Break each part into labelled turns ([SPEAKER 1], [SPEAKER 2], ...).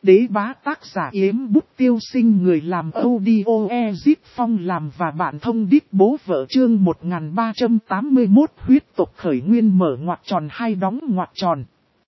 [SPEAKER 1] đế bá tác giả Yếm Bút Tiêu Sinh, người làm audio Ezip Phong làm và bạn thông đít bố vợ. Chương 1381 huyết tộc khởi nguyên mở ngoặc tròn hai đóng ngoặc tròn.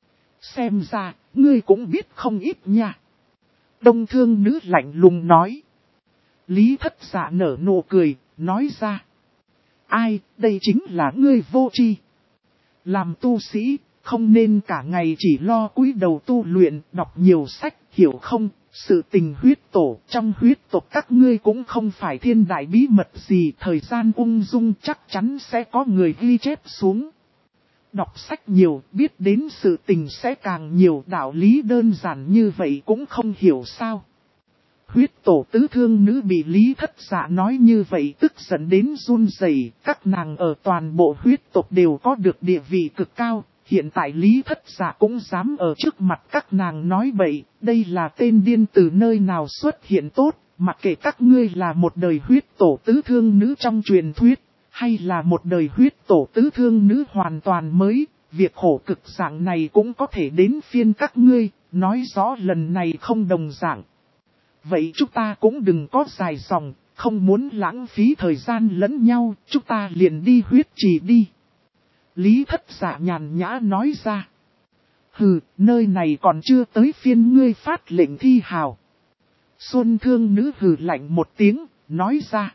[SPEAKER 1] Xem ra, ngươi cũng biết không ít nha. Đông Thương Nữ lạnh lùng nói. Lý Thất Dạ nở nụ cười, nói ra. Ai, đây chính là ngươi vô tri. Làm tu sĩ, không nên cả ngày chỉ lo cúi đầu tu luyện, đọc nhiều sách, hiểu không? Sự tình huyết tổ, trong huyết tộc các ngươi cũng không phải thiên đại bí mật gì. Thời gian ung dung chắc chắn sẽ có người ghi chép xuống. Đọc sách nhiều, biết đến sự tình sẽ càng nhiều, đạo lý đơn giản như vậy cũng không hiểu sao. Huyết tổ tứ thương nữ bị Lý Thất Dạ nói như vậy tức giận đến run rẩy. Các nàng ở toàn bộ huyết tộc đều có được địa vị cực cao. Hiện tại Lý Thất Dạ cũng dám ở trước mặt các nàng nói bậy. Đây là tên điên từ nơi nào xuất hiện tốt. Mặc kệ các ngươi là một đời huyết tổ tứ thương nữ trong truyền thuyết, hay là một đời huyết tổ tứ thương nữ hoàn toàn mới, việc khổ cực dạng này cũng có thể đến phiên các ngươi. Nói rõ lần này không đồng dạng. Vậy chúng ta cũng đừng có dài dòng, không muốn lãng phí thời gian lẫn nhau, chúng ta liền đi huyết trì đi. Lý Thất Dạ nhàn nhã nói ra. Hừ, nơi này còn chưa tới phiên ngươi phát lệnh thi hào. Xuân Thương Nữ hừ lạnh một tiếng, nói ra.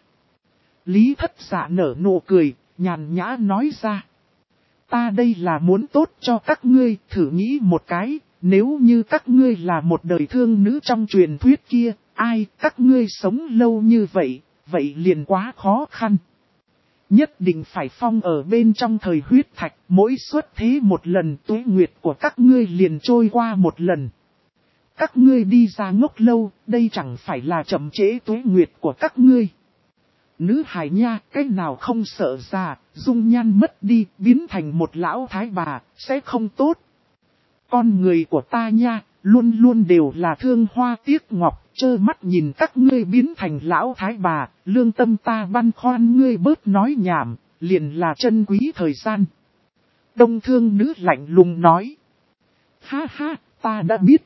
[SPEAKER 1] Lý Thất Dạ nở nụ cười, nhàn nhã nói ra. Ta đây là muốn tốt cho các ngươi, thử nghĩ một cái. Nếu như các ngươi là một đời thương nữ trong truyền thuyết kia, ai các ngươi sống lâu như vậy, vậy liền quá khó khăn. Nhất định phải phong ở bên trong thời huyết thạch, mỗi xuất thế một lần tuế nguyệt của các ngươi liền trôi qua một lần. Các ngươi đi ra ngốc lâu, đây chẳng phải là chậm trễ tuế nguyệt của các ngươi. Nữ hài nha, cái nào không sợ già, dung nhan mất đi, biến thành một lão thái bà, sẽ không tốt. Con người của ta nha, luôn luôn đều là thương hoa tiếc ngọc, trơ mắt nhìn các ngươi biến thành lão thái bà, lương tâm ta băn khoăn ngươi bớt nói nhảm, liền là chân quý thời gian. Đông Thương Nữ lạnh lùng nói. Ha ha, ta đã biết.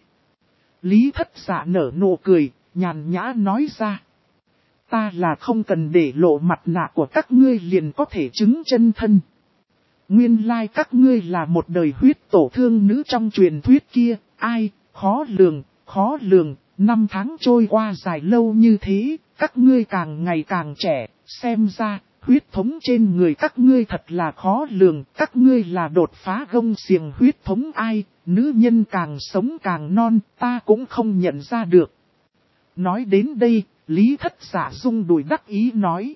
[SPEAKER 1] Lý Thất Dạ nở nụ cười, nhàn nhã nói ra. Ta là không cần để lộ mặt nạ của các ngươi liền có thể chứng chân thân. Nguyên lai các ngươi là một đời huyết tổ thương nữ trong truyền thuyết kia, ai, khó lường, năm tháng trôi qua dài lâu như thế, các ngươi càng ngày càng trẻ, xem ra, huyết thống trên người các ngươi thật là khó lường, các ngươi là đột phá gông xiềng huyết thống ai, nữ nhân càng sống càng non, ta cũng không nhận ra được. Nói đến đây, Lý Thất Dạ rung đùi đắc ý nói.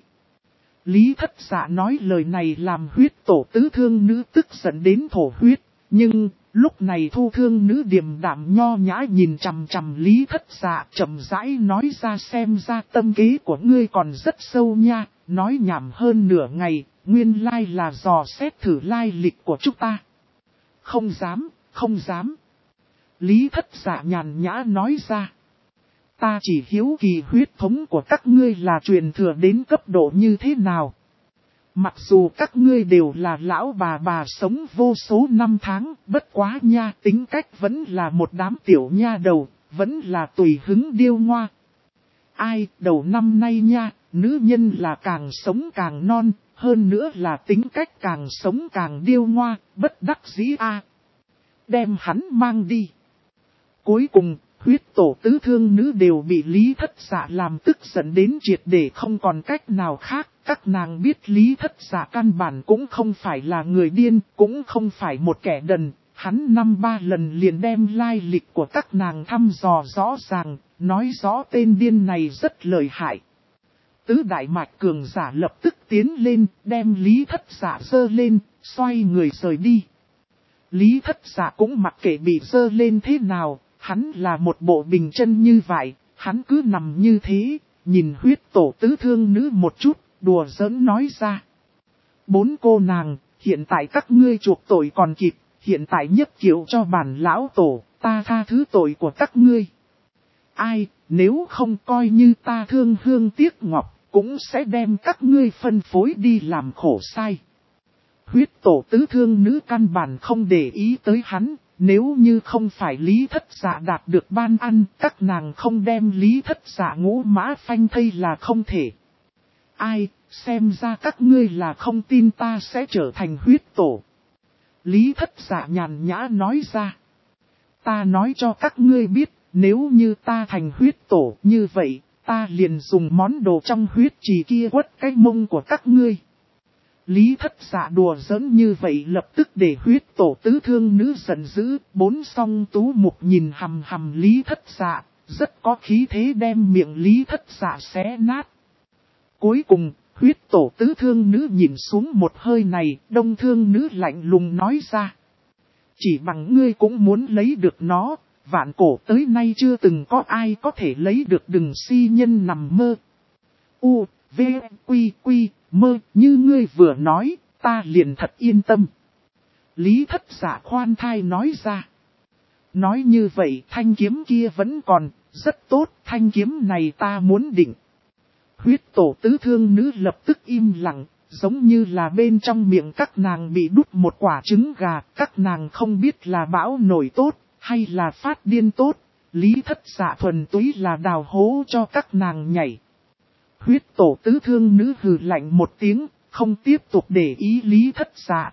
[SPEAKER 1] Lý Thất Dạ nói lời này làm huyết tổ tứ thương nữ tức giận đến thổ huyết, nhưng lúc này thu thương nữ điềm đạm nho nhã nhìn chằm chằm Lý Thất Dạ chậm rãi nói ra xem ra tâm kế của ngươi còn rất sâu nha, nói nhảm hơn nửa ngày, nguyên lai là dò xét thử lai lịch của chúng ta. Không dám. Lý Thất Dạ nhàn nhã nói ra. Ta chỉ hiếu kỳ huyết thống của các ngươi là truyền thừa đến cấp độ như thế nào. Mặc dù các ngươi đều là lão bà sống vô số năm tháng, bất quá nha tính cách vẫn là một đám tiểu nha đầu, vẫn là tùy hứng điêu ngoa. Ai, đầu năm nay nha, nữ nhân là càng sống càng non, hơn nữa là tính cách càng sống càng điêu ngoa, bất đắc dĩ a. Đem hắn mang đi. Cuối cùng, huyết tổ tứ thương nữ đều bị Lý Thất Dạ làm tức giận đến triệt để không còn cách nào khác. Các nàng biết Lý Thất Dạ căn bản cũng không phải là người điên, cũng không phải một kẻ đần. Hắn 5-3 lần liền đem lai lịch của các nàng thăm dò rõ ràng, nói rõ tên điên này rất lợi hại. Tứ đại mạch cường giả lập tức tiến lên, đem Lý Thất Dạ giơ lên, xoay người rời đi. Lý Thất Dạ cũng mặc kệ bị giơ lên thế nào. Hắn là một bộ bình chân như vậy, hắn cứ nằm như thế, nhìn huyết tổ tứ thương nữ một chút, đùa giỡn nói ra. 4 cô nàng, hiện tại các ngươi chuộc tội còn kịp, hiện tại nhất kiểu cho bản lão tổ, ta tha thứ tội của các ngươi. Ai, nếu không coi như ta thương hương tiếc ngọc, cũng sẽ đem các ngươi phân phối đi làm khổ sai. Huyết tổ tứ thương nữ căn bản không để ý tới hắn, nếu như không phải Lý Thất Dạ đạt được ban ăn, các nàng không đem Lý Thất Dạ ngũ mã phanh thây là không thể. Ai, xem ra các ngươi là không tin ta sẽ trở thành huyết tổ. Lý Thất Dạ nhàn nhã nói ra. Ta nói cho các ngươi biết, nếu như ta thành huyết tổ như vậy, ta liền dùng món đồ trong huyết trì kia quất cái mông của các ngươi. Lý Thất Dạ đùa giỡn như vậy lập tức để huyết tổ tứ thương nữ giận dữ, bốn song tú mục nhìn hằm hằm Lý Thất Dạ, rất có khí thế đem miệng Lý Thất Dạ xé nát. Cuối cùng, huyết tổ tứ thương nữ nhìn xuống một hơi này, đông thương nữ lạnh lùng nói ra. Chỉ bằng ngươi cũng muốn lấy được nó, vạn cổ tới nay chưa từng có ai có thể lấy được, đừng si nhân nằm mơ. U, V, Quy, Quy, mơ, như ngươi vừa nói, ta liền thật yên tâm. Lý Thất Dạ khoan thai nói ra. Nói như vậy thanh kiếm kia vẫn còn, rất tốt, thanh kiếm này ta muốn định. Huyết tổ tứ thương nữ lập tức im lặng, giống như là bên trong miệng các nàng bị đút một quả trứng gà, các nàng không biết là bão nổi tốt, hay là phát điên tốt. Lý Thất Dạ thuần túy là đào hố cho các nàng nhảy. Huyết tổ tứ thương nữ hừ lạnh một tiếng, không tiếp tục để ý Lý Thất Dạ.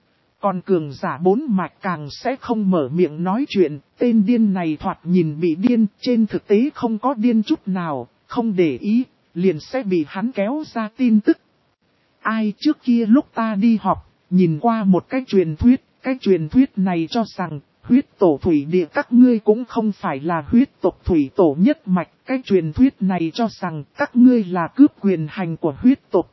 [SPEAKER 1] Còn cường giả bốn mạch càng sẽ không mở miệng nói chuyện, tên điên này thoạt nhìn bị điên, trên thực tế không có điên chút nào, không để ý, liền sẽ bị hắn kéo ra tin tức. Ai trước kia lúc ta đi học, nhìn qua một cái truyền thuyết này cho rằng, huyết tổ thủy địa các ngươi cũng không phải là huyết tộc thủy tổ nhất mạch. Cái truyền thuyết này cho rằng các ngươi là cướp quyền hành của huyết tộc.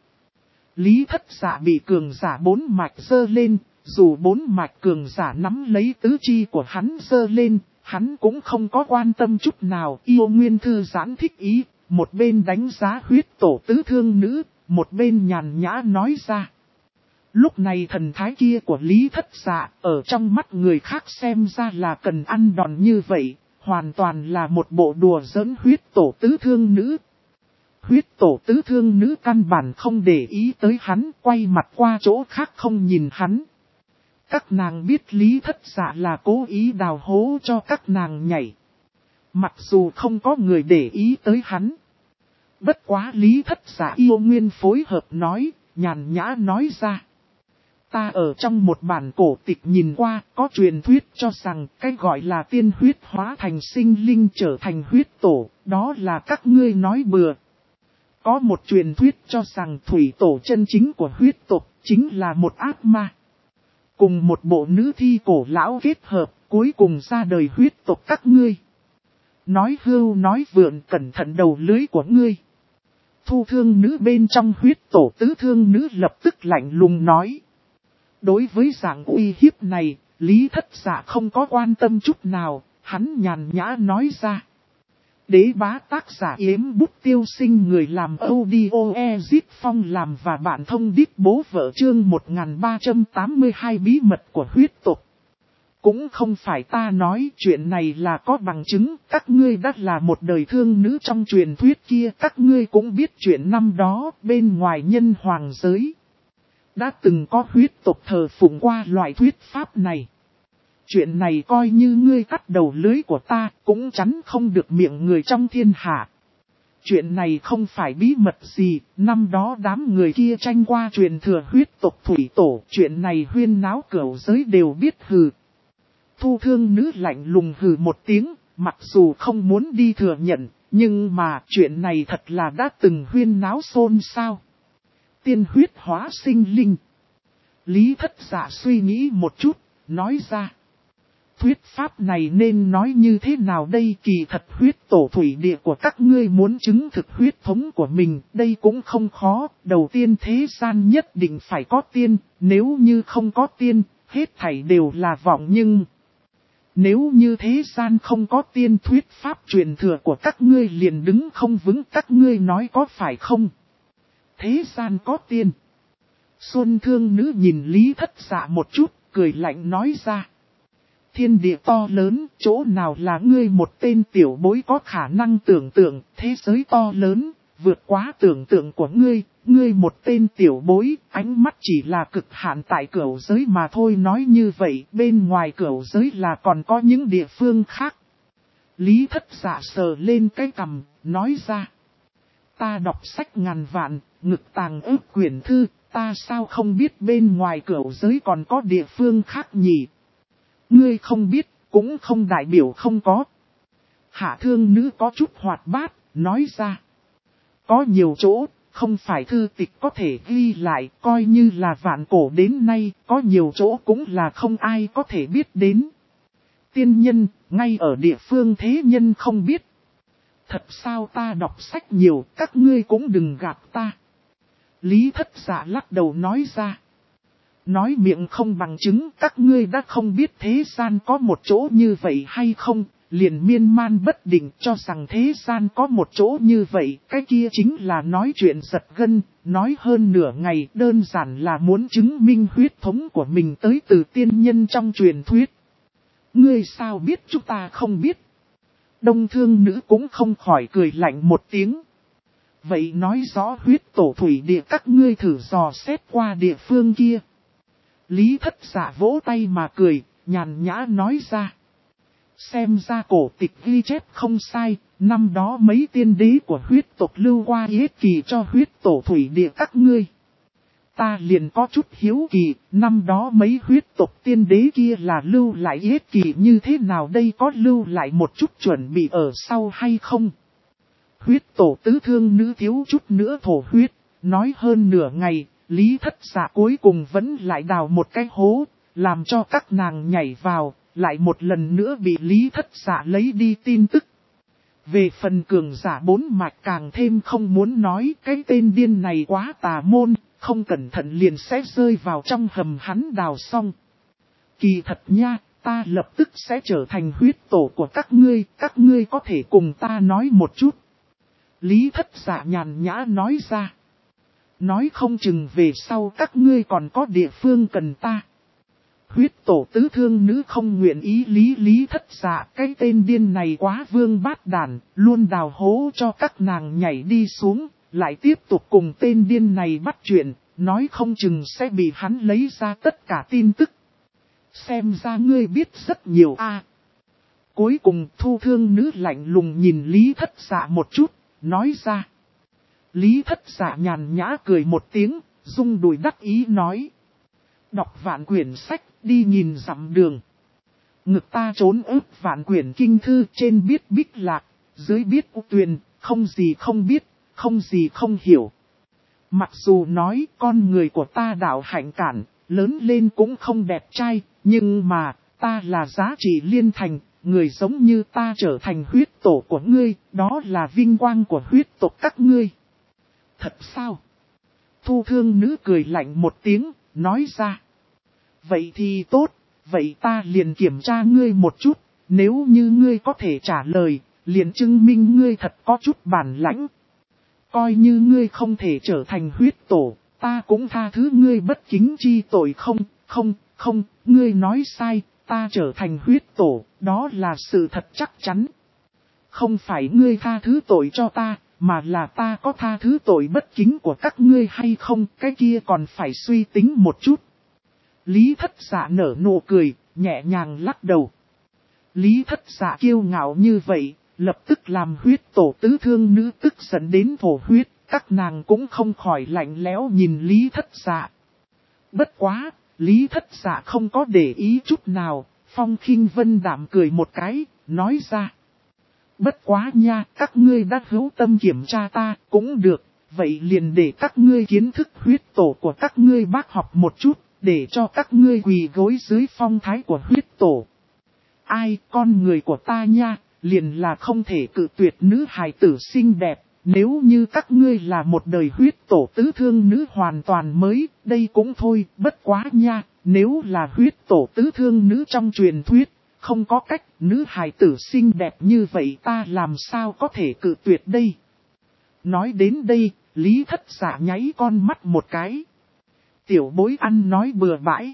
[SPEAKER 1] Lý Thất Dạ bị cường giả bốn mạch giơ lên, dù bốn mạch cường giả nắm lấy tứ chi của hắn giơ lên, hắn cũng không có quan tâm chút nào. Yêu Nguyên thư giãn thích ý, một bên đánh giá huyết tổ tứ thương nữ, một bên nhàn nhã nói ra. Lúc này thần thái kia của Lý Thất Dạ ở trong mắt người khác xem ra là cần ăn đòn như vậy, hoàn toàn là một bộ đùa giỡn huyết tổ tứ thương nữ. Huyết tổ tứ thương nữ căn bản không để ý tới hắn, quay mặt qua chỗ khác không nhìn hắn. Các nàng biết Lý Thất Dạ là cố ý đào hố cho các nàng nhảy. Mặc dù không có người để ý tới hắn. Bất quá Lý Thất Dạ yêu nguyên phối hợp nói, nhàn nhã nói ra. Ta ở trong một bản cổ tịch nhìn qua, có truyền thuyết cho rằng cái gọi là tiên huyết hóa thành sinh linh trở thành huyết tổ, đó là các ngươi nói bừa. Có một truyền thuyết cho rằng thủy tổ chân chính của huyết tộc chính là một ác ma. Cùng một bộ nữ thi cổ lão kết hợp, cuối cùng ra đời huyết tộc các ngươi. Nói hưu nói vượn, cẩn thận đầu lưới của ngươi. Thu thương nữ bên trong huyết tổ tứ thương nữ lập tức lạnh lùng nói. Đối với dạng uy hiếp này, Lý Thất Dạ không có quan tâm chút nào, hắn nhàn nhã nói ra. Đế bá tác giả Yếm Bút Tiêu Sinh, người làm audio Ezit Phong làm và bạn thông điệp bố vợ chương 1382 bí mật của huyết tộc. Cũng không phải ta nói, chuyện này là có bằng chứng, các ngươi đã là một đời thương nữ trong truyền thuyết kia, các ngươi cũng biết chuyện năm đó bên ngoài nhân hoàng giới. Đã từng có huyết tộc thờ phụng qua loại thuyết pháp này. Chuyện này coi như ngươi cắt đầu lưới của ta, cũng chắn không được miệng người trong thiên hạ. Chuyện này không phải bí mật gì, năm đó đám người kia tranh qua truyền thừa huyết tộc thủy tổ, chuyện này huyên náo cửu giới đều biết hừ. Thu thương nữ lạnh lùng hừ một tiếng, mặc dù không muốn đi thừa nhận, nhưng mà chuyện này thật là đã từng huyên náo xôn xao. Tiên huyết hóa sinh linh. Lý Thất Dạ suy nghĩ một chút, nói ra. Thuyết pháp này nên nói như thế nào đây? Kỳ thật huyết tổ thủy địa của các ngươi muốn chứng thực huyết thống của mình, đây cũng không khó. Đầu tiên thế gian nhất định phải có tiên, nếu như không có tiên, hết thảy đều là vọng nhưng. Nếu như thế gian không có tiên, thuyết pháp truyền thừa của các ngươi liền đứng không vững, các ngươi nói có phải không? Thế gian có tiên. Xuân thương nữ nhìn Lý Thất Dạ một chút, cười lạnh nói ra. Thiên địa to lớn, chỗ nào là ngươi một tên tiểu bối có khả năng tưởng tượng, thế giới to lớn, vượt quá tưởng tượng của ngươi, ngươi một tên tiểu bối, ánh mắt chỉ là cực hạn tại cửu giới mà thôi. Nói như vậy, bên ngoài cửu giới là còn có những địa phương khác. Lý Thất Dạ sờ lên cái cằm, nói ra. Ta đọc sách ngàn vạn, ngực tàng ức quyển thư, ta sao không biết bên ngoài cửu giới còn có địa phương khác nhỉ? Ngươi không biết, cũng không đại biểu không có. Hạ thương nữ có chút hoạt bát, nói ra. Có nhiều chỗ, không phải thư tịch có thể ghi lại, coi như là vạn cổ đến nay, có nhiều chỗ cũng là không ai có thể biết đến. Tiên nhân, ngay ở địa phương thế nhân không biết. Thật sao ta đọc sách nhiều, các ngươi cũng đừng gạt ta. Lý Thất Dạ lắc đầu nói ra. Nói miệng không bằng chứng, các ngươi đã không biết thế gian có một chỗ như vậy hay không, liền miên man bất định cho rằng thế gian có một chỗ như vậy, cái kia chính là nói chuyện giật gân, nói hơn nửa ngày đơn giản là muốn chứng minh huyết thống của mình tới từ tiên nhân trong truyền thuyết. Ngươi sao biết chúng ta không biết? Đông thương nữ cũng không khỏi cười lạnh một tiếng. Vậy nói rõ huyết tổ thủy địa các ngươi thử dò xét qua địa phương kia. Lý Thất Dạ vỗ tay mà cười, nhàn nhã nói ra. Xem ra cổ tịch ghi chép không sai, năm đó mấy tiên đế của huyết tộc lưu qua yết kỳ cho huyết tổ thủy địa các ngươi. Ta liền có chút hiếu kỳ, năm đó mấy huyết tộc tiên đế kia là lưu lại yết kỳ như thế nào đây, có lưu lại một chút chuẩn bị ở sau hay không? Huyết tổ tứ thương nữ thiếu chút nữa thổ huyết, nói hơn nửa ngày, Lý Thất Dạ cuối cùng vẫn lại đào một cái hố, làm cho các nàng nhảy vào, lại một lần nữa bị Lý Thất Dạ lấy đi tin tức. Về phần cường giả bốn mạch càng thêm không muốn nói, cái tên điên này quá tà môn, không cẩn thận liền sẽ rơi vào trong hầm hắn đào xong. Kỳ thật nha, ta lập tức sẽ trở thành huyết tổ của các ngươi có thể cùng ta nói một chút. Lý Thất Dạ nhàn nhã nói ra. Nói không chừng về sau các ngươi còn có địa phương cần ta. Huyết tổ tứ thương nữ không nguyện ý Lý Thất Dạ, cái tên điên này quá vương bát đàn, luôn đào hố cho các nàng nhảy đi xuống, lại tiếp tục cùng tên điên này bắt chuyện, nói không chừng sẽ bị hắn lấy ra tất cả tin tức. Xem ra ngươi biết rất nhiều a. Cuối cùng thu thương nữ lạnh lùng nhìn Lý Thất Dạ một chút, nói ra. Lý Thất Dạ nhàn nhã cười một tiếng, rung đùi đắc ý nói. Đọc vạn quyển sách, đi nhìn dặm đường. Ngực ta trốn ức vạn quyển kinh thư, trên biết bích lạc, dưới biết u tuyền, không gì không biết, không gì không hiểu. Mặc dù nói con người của ta đạo hạnh cản, lớn lên cũng không đẹp trai, nhưng mà, ta là giá trị liên thành, người giống như ta trở thành huyết tổ của ngươi, đó là vinh quang của huyết tộc các ngươi. Thật sao? Thu thương nữ cười lạnh một tiếng, nói ra. Vậy thì tốt, vậy ta liền kiểm tra ngươi một chút, nếu như ngươi có thể trả lời, liền chứng minh ngươi thật có chút bản lãnh. Coi như ngươi không thể trở thành huyết tổ, ta cũng tha thứ ngươi bất kính chi tội. Không, ngươi nói sai, ta trở thành huyết tổ, đó là sự thật chắc chắn. Không phải ngươi tha thứ tội cho ta, mà là ta có tha thứ tội bất kính của các ngươi hay không, cái kia còn phải suy tính một chút. Lý Thất Dạ nở nụ cười, nhẹ nhàng lắc đầu. Lý Thất Dạ kiêu ngạo như vậy, lập tức làm huyết tổ tứ thương nữ tức giận đến thổ huyết, các nàng cũng không khỏi lạnh lẽo nhìn Lý Thất Dạ. Bất quá, Lý Thất Dạ không có để ý chút nào, Phong Khinh Vân Đạm cười một cái, nói ra. Bất quá nha, các ngươi đã hữu tâm kiểm tra ta, cũng được, vậy liền để các ngươi kiến thức huyết tổ của các ngươi bác học một chút, để cho các ngươi quỳ gối dưới phong thái của huyết tổ. Ai, con người của ta nha, liền là không thể cự tuyệt nữ hài tử xinh đẹp, nếu như các ngươi là một đời huyết tổ tứ thương nữ hoàn toàn mới, đây cũng thôi, bất quá nha, nếu là huyết tổ tứ thương nữ trong truyền thuyết. Không có cách, nữ hài tử xinh đẹp như vậy ta làm sao có thể cự tuyệt đây. Nói đến đây, Lý Thất Dạ nháy con mắt một cái. Tiểu bối ăn nói bừa bãi.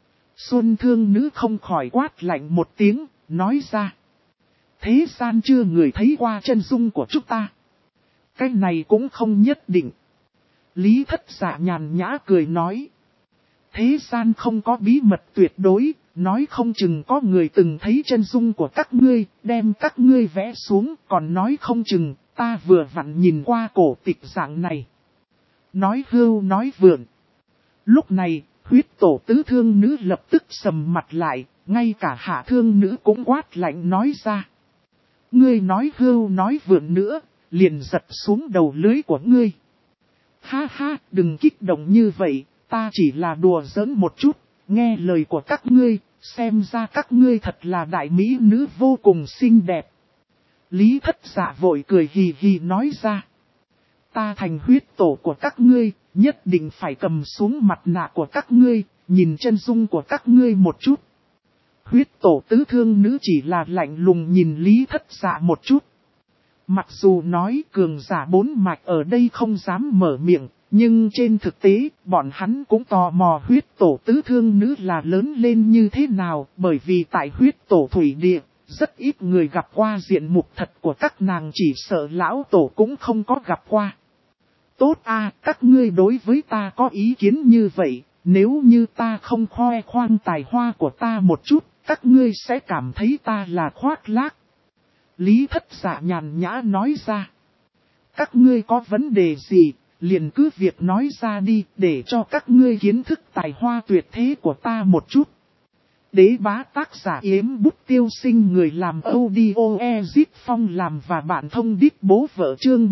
[SPEAKER 1] Xuân thương nữ không khỏi quát lạnh một tiếng, nói ra. Thế gian chưa người thấy qua chân dung của chúng ta. Cái này cũng không nhất định. Lý Thất Dạ nhàn nhã cười nói. Thế gian không có bí mật tuyệt đối, nói không chừng có người từng thấy chân dung của các ngươi, đem các ngươi vẽ xuống, còn nói không chừng, ta vừa vặn nhìn qua cổ tịch dạng này. Nói hưu nói vượn. Lúc này, huyết tổ tứ thương nữ lập tức sầm mặt lại, ngay cả hạ thương nữ cũng quát lạnh nói ra. Ngươi nói hưu nói vượn nữa, liền giật xuống đầu lưới của ngươi. Ha ha, đừng kích động như vậy, ta chỉ là đùa giỡn một chút, nghe lời của các ngươi, xem ra các ngươi thật là đại mỹ nữ vô cùng xinh đẹp. Lý Thất Dạ vội cười hì hì nói ra. Ta thành huyết tổ của các ngươi, nhất định phải cầm xuống mặt nạ của các ngươi, nhìn chân dung của các ngươi một chút. Huyết tổ tứ thương nữ chỉ là lạnh lùng nhìn Lý Thất Dạ một chút. Mặc dù nói cường giả bốn mạch ở đây không dám mở miệng, nhưng trên thực tế, bọn hắn cũng tò mò huyết tổ tứ thương nữ là lớn lên như thế nào, bởi vì tại huyết tổ thủy địa, rất ít người gặp qua diện mục thật của các nàng, chỉ sợ lão tổ cũng không có gặp qua. Tốt a, các ngươi đối với ta có ý kiến như vậy, nếu như ta không khoe khoang tài hoa của ta một chút, các ngươi sẽ cảm thấy ta là khoác lác. Lý Thất Dạ nhàn nhã nói ra. Các ngươi có vấn đề gì, liền cứ việc nói ra đi, để cho các ngươi kiến thức tài hoa tuyệt thế của ta một chút. Đế bá tác giả Yếm Bút Tiêu Sinh, người làm audio Ezip Phong làm và bạn thông đít bố vợ chương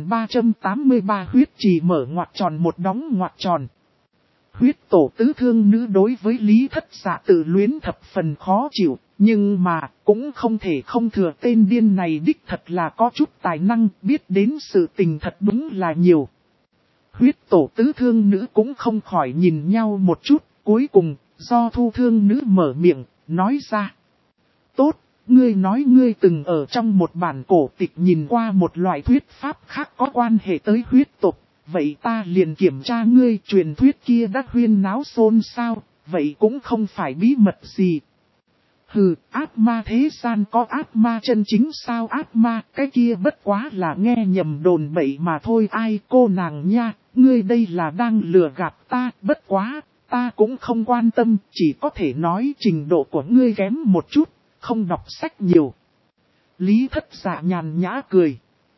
[SPEAKER 1] 1383 huyết trì mở ngoặc tròn một đóng ngoặc tròn. Huyết tổ tứ thương nữ đối với Lý Thất Dạ tự luyến thập phần khó chịu, nhưng mà cũng không thể không thừa tên điên này đích thật là có chút tài năng, biết đến sự tình thật đúng là nhiều. Huyết tổ tứ thương nữ cũng không khỏi nhìn nhau một chút, cuối cùng, do thu thương nữ mở miệng, nói ra. Tốt, ngươi nói ngươi từng ở trong một bản cổ tịch nhìn qua một loại thuyết pháp khác có quan hệ tới huyết tộc, vậy ta liền kiểm tra ngươi truyền thuyết kia đã huyên náo xôn xao, vậy cũng không phải bí mật gì. Hừ, ác ma thế gian có ác ma chân chính sao? Ác ma, cái kia bất quá là nghe nhầm đồn bậy mà thôi. Ai cô nàng nha, ngươi đây là đang lừa gạt ta, bất quá, ta cũng không quan tâm, chỉ có thể nói trình độ của ngươi kém một chút, không đọc sách nhiều. Lý Thất Dạ nhàn nhã cười.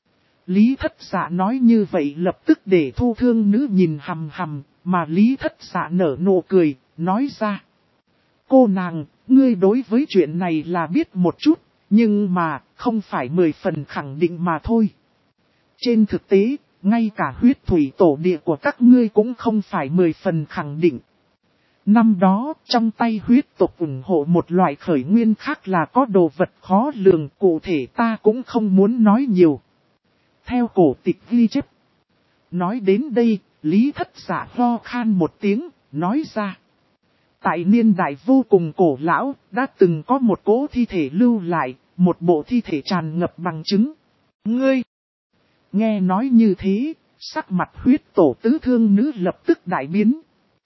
[SPEAKER 1] Lý Thất Dạ nói như vậy lập tức để thu thương nữ nhìn hằm hằm, mà Lý Thất Dạ nở nụ cười, nói ra. Cô nàng, ngươi đối với chuyện này là biết một chút, nhưng mà không phải 10 phần khẳng định mà thôi. Trên thực tế, ngay cả huyết thủy tổ địa của các ngươi cũng không phải 10 phần khẳng định. Năm đó, trong tay huyết tộc ủng hộ một loại khởi nguyên khác là có đồ vật khó lường, cụ thể ta cũng không muốn nói nhiều. Theo cổ tịch ghi chép. Nói đến đây, Lý Thất Dạ ho khan một tiếng, nói ra. Tại niên đại vô cùng cổ lão, đã từng có một cỗ thi thể lưu lại, một bộ thi thể tràn ngập bằng chứng. Ngươi! Nghe nói như thế, sắc mặt huyết tổ tứ thương nữ lập tức đại biến.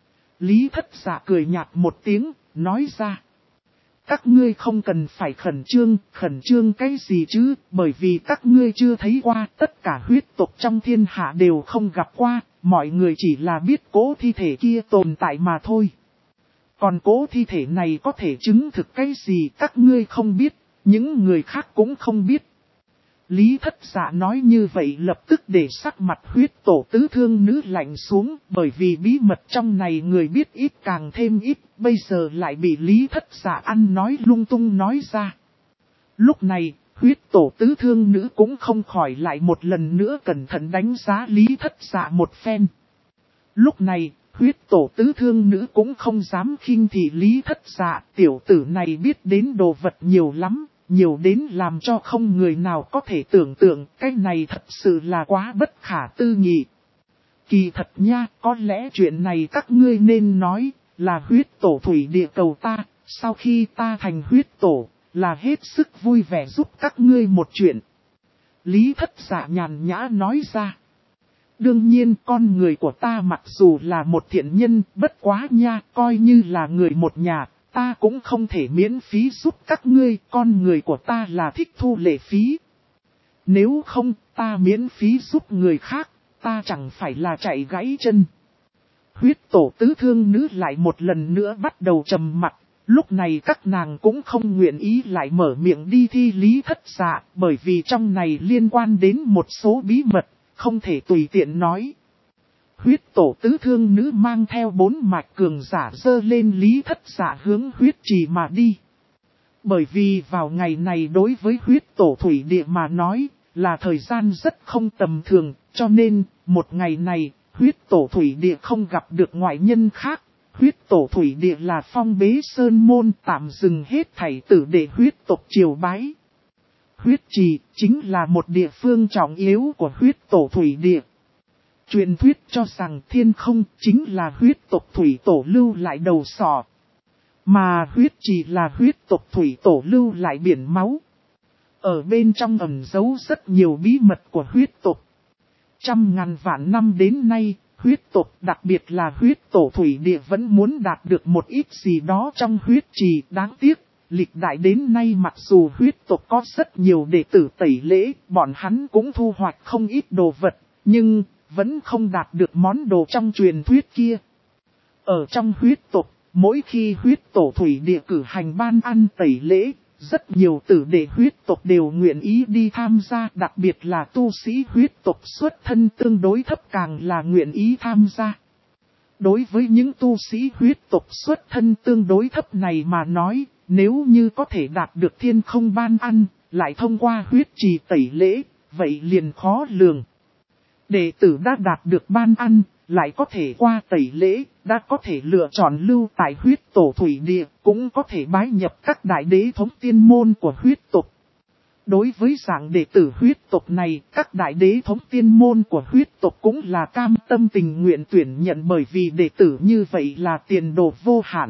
[SPEAKER 1] Lý Thất Dạ cười nhạt một tiếng, nói ra. Các ngươi không cần phải khẩn trương cái gì chứ, bởi vì các ngươi chưa thấy qua, tất cả huyết tộc trong thiên hạ đều không gặp qua, mọi người chỉ là biết cỗ thi thể kia tồn tại mà thôi. Còn cỗ thi thể này có thể chứng thực cái gì các ngươi không biết, những người khác cũng không biết. Lý Thất Dạ nói như vậy lập tức để sắc mặt huyết tổ tứ thương nữ lạnh xuống, bởi vì bí mật trong này người biết ít càng thêm ít, bây giờ lại bị Lý Thất Dạ ăn nói lung tung nói ra. Lúc này, huyết tổ tứ thương nữ cũng không khỏi lại một lần nữa cẩn thận đánh giá Lý Thất Dạ một phen. Lúc này, huyết tổ tứ thương nữ cũng không dám khinh thị Lý Thất Dạ, tiểu tử này biết đến đồ vật nhiều lắm. Nhiều đến làm cho không người nào có thể tưởng tượng, cái này thật sự là quá bất khả tư nghị. Kỳ thật nha, có lẽ chuyện này các ngươi nên nói, là huyết tổ thủy địa cầu ta, sau khi ta thành huyết tổ, là hết sức vui vẻ giúp các ngươi một chuyện. Lý Thất Dạ nhàn nhã nói ra. Đương nhiên con người của ta mặc dù là một thiện nhân, bất quá nha, coi như là người một nhà. Ta cũng không thể miễn phí giúp các ngươi, con người của ta là thích thu lệ phí. Nếu không, ta miễn phí giúp người khác, ta chẳng phải là chạy gãy chân. Huyết tổ tứ thương nữ lại một lần nữa bắt đầu trầm mặc. Lúc này các nàng cũng không nguyện ý lại mở miệng đi thi lý thất dạ, bởi vì trong này liên quan đến một số bí mật, không thể tùy tiện nói. Huyết tổ tứ thương nữ mang theo 4 mạch cường giả dơ lên lý thất dạ hướng huyết trì mà đi. Bởi vì vào ngày này đối với huyết tổ thủy địa mà nói, là thời gian rất không tầm thường, cho nên, một ngày này, huyết tổ thủy địa không gặp được ngoại nhân khác. Huyết tổ thủy địa là phong bế sơn môn tạm dừng hết thảy tử để huyết tộc triều bái. Huyết trì chính là một địa phương trọng yếu của huyết tổ thủy địa. Truyền thuyết cho rằng thiên không chính là huyết tộc thủy tổ lưu lại đầu sỏ. Mà huyết trì là huyết tộc thủy tổ lưu lại biển máu. Ở bên trong ẩn giấu rất nhiều bí mật của huyết tộc. Trăm ngàn vạn năm đến nay, huyết tộc đặc biệt là huyết tổ thủy địa vẫn muốn đạt được một ít gì đó trong huyết trì. Đáng tiếc, lịch đại đến nay mặc dù huyết tộc có rất nhiều đệ tử tẩy lễ, bọn hắn cũng thu hoạch không ít đồ vật, nhưng vẫn không đạt được món đồ trong truyền thuyết kia. Ở trong huyết tộc, mỗi khi huyết tổ thủy địa cử hành ban ăn tẩy lễ, rất nhiều tử đệ huyết tộc đều nguyện ý đi tham gia, đặc biệt là tu sĩ huyết tộc xuất thân tương đối thấp càng là nguyện ý tham gia. Đối với những tu sĩ huyết tộc xuất thân tương đối thấp này mà nói, nếu như có thể đạt được thiên không ban ăn, lại thông qua huyết trì tẩy lễ, vậy liền khó lường. Đệ tử đã đạt được ban ăn, lại có thể qua tẩy lễ, đã có thể lựa chọn lưu tại huyết tổ thủy địa, cũng có thể bái nhập các đại đế thống tiên môn của huyết tộc. Đối với dạng đệ tử huyết tộc này, các đại đế thống tiên môn của huyết tộc cũng là cam tâm tình nguyện tuyển nhận, bởi vì đệ tử như vậy là tiền đồ vô hạn.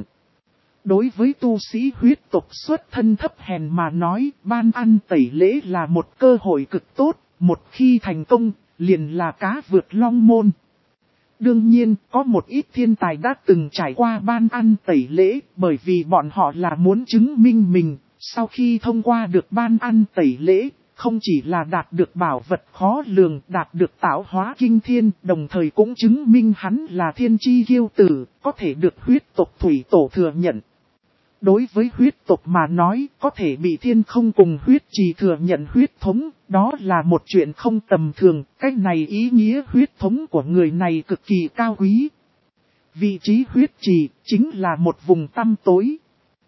[SPEAKER 1] Đối với tu sĩ huyết tộc xuất thân thấp hèn mà nói, ban ăn tẩy lễ là một cơ hội cực tốt, một khi thành công, liền là cá vượt long môn. Đương nhiên, có một ít thiên tài đã từng trải qua ban ăn tẩy lễ, bởi vì bọn họ là muốn chứng minh mình, sau khi thông qua được ban ăn tẩy lễ, không chỉ là đạt được bảo vật khó lường, đạt được tạo hóa kinh thiên, đồng thời cũng chứng minh hắn là thiên chi kiêu tử, có thể được huyết tộc thủy tổ thừa nhận. Đối với huyết tộc mà nói, có thể bị thiên không cùng huyết trì thừa nhận huyết thống, đó là một chuyện không tầm thường, cái này ý nghĩa huyết thống của người này cực kỳ cao quý. Vị trí huyết trì chính là một vùng tăm tối.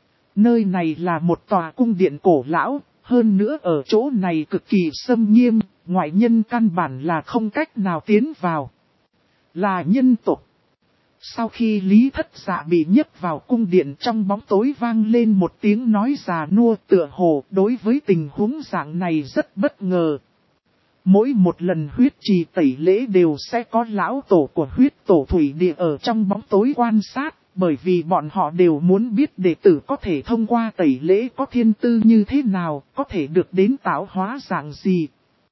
[SPEAKER 1] Nơi này là một tòa cung điện cổ lão, hơn nữa ở chỗ này cực kỳ xâm nghiêm, ngoại nhân căn bản là không cách nào tiến vào. Là nhân tộc. Sau khi Lý Thất Dạ bị nhấc vào cung điện, trong bóng tối vang lên một tiếng nói già nua, tựa hồ đối với tình huống dạng này rất bất ngờ. Mỗi một lần huyết trì tẩy lễ đều sẽ có lão tổ của huyết tổ thủy địa ở trong bóng tối quan sát, bởi vì bọn họ đều muốn biết đệ tử có thể thông qua tẩy lễ có thiên tư như thế nào, có thể được đến tạo hóa dạng gì.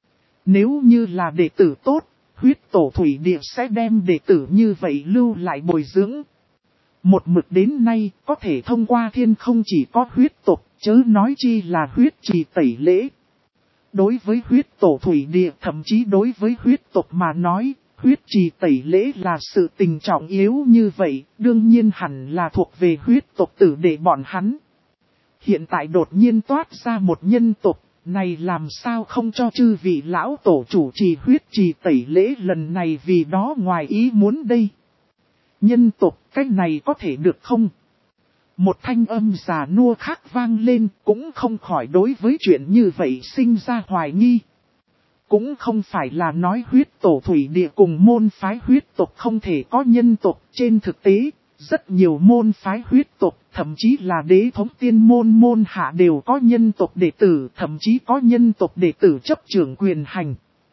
[SPEAKER 1] Nếu như là đệ tử tốt, huyết tổ thủy địa sẽ đem đệ tử như vậy lưu lại bồi dưỡng. Một mực đến nay, có thể thông qua thiên không chỉ có huyết tộc, chớ nói chi là huyết trì tẩy lễ. Đối với huyết tổ thủy địa, thậm chí đối với huyết tộc mà nói, huyết trì tẩy lễ là sự tình trọng yếu như vậy, đương nhiên hẳn là thuộc về huyết tộc tử đệ bọn hắn. Hiện tại đột nhiên toát ra một nhân tộc. Này làm sao không cho chư vị lão tổ chủ trì huyết trì tẩy lễ lần này, vì đó ngoài ý muốn đây. Nhân tộc, cái này có thể được không? Một thanh âm già nua khác vang lên, cũng không khỏi đối với chuyện như vậy sinh ra hoài nghi. Cũng không phải là nói huyết tổ thủy địa cùng môn phái huyết tộc không thể có nhân tộc, trên thực tế. Rất nhiều môn phái huyết tộc, thậm chí là đế thống tiên môn hạ đều có nhân tộc đệ tử, thậm chí có nhân tộc đệ tử chấp trưởng quyền hành.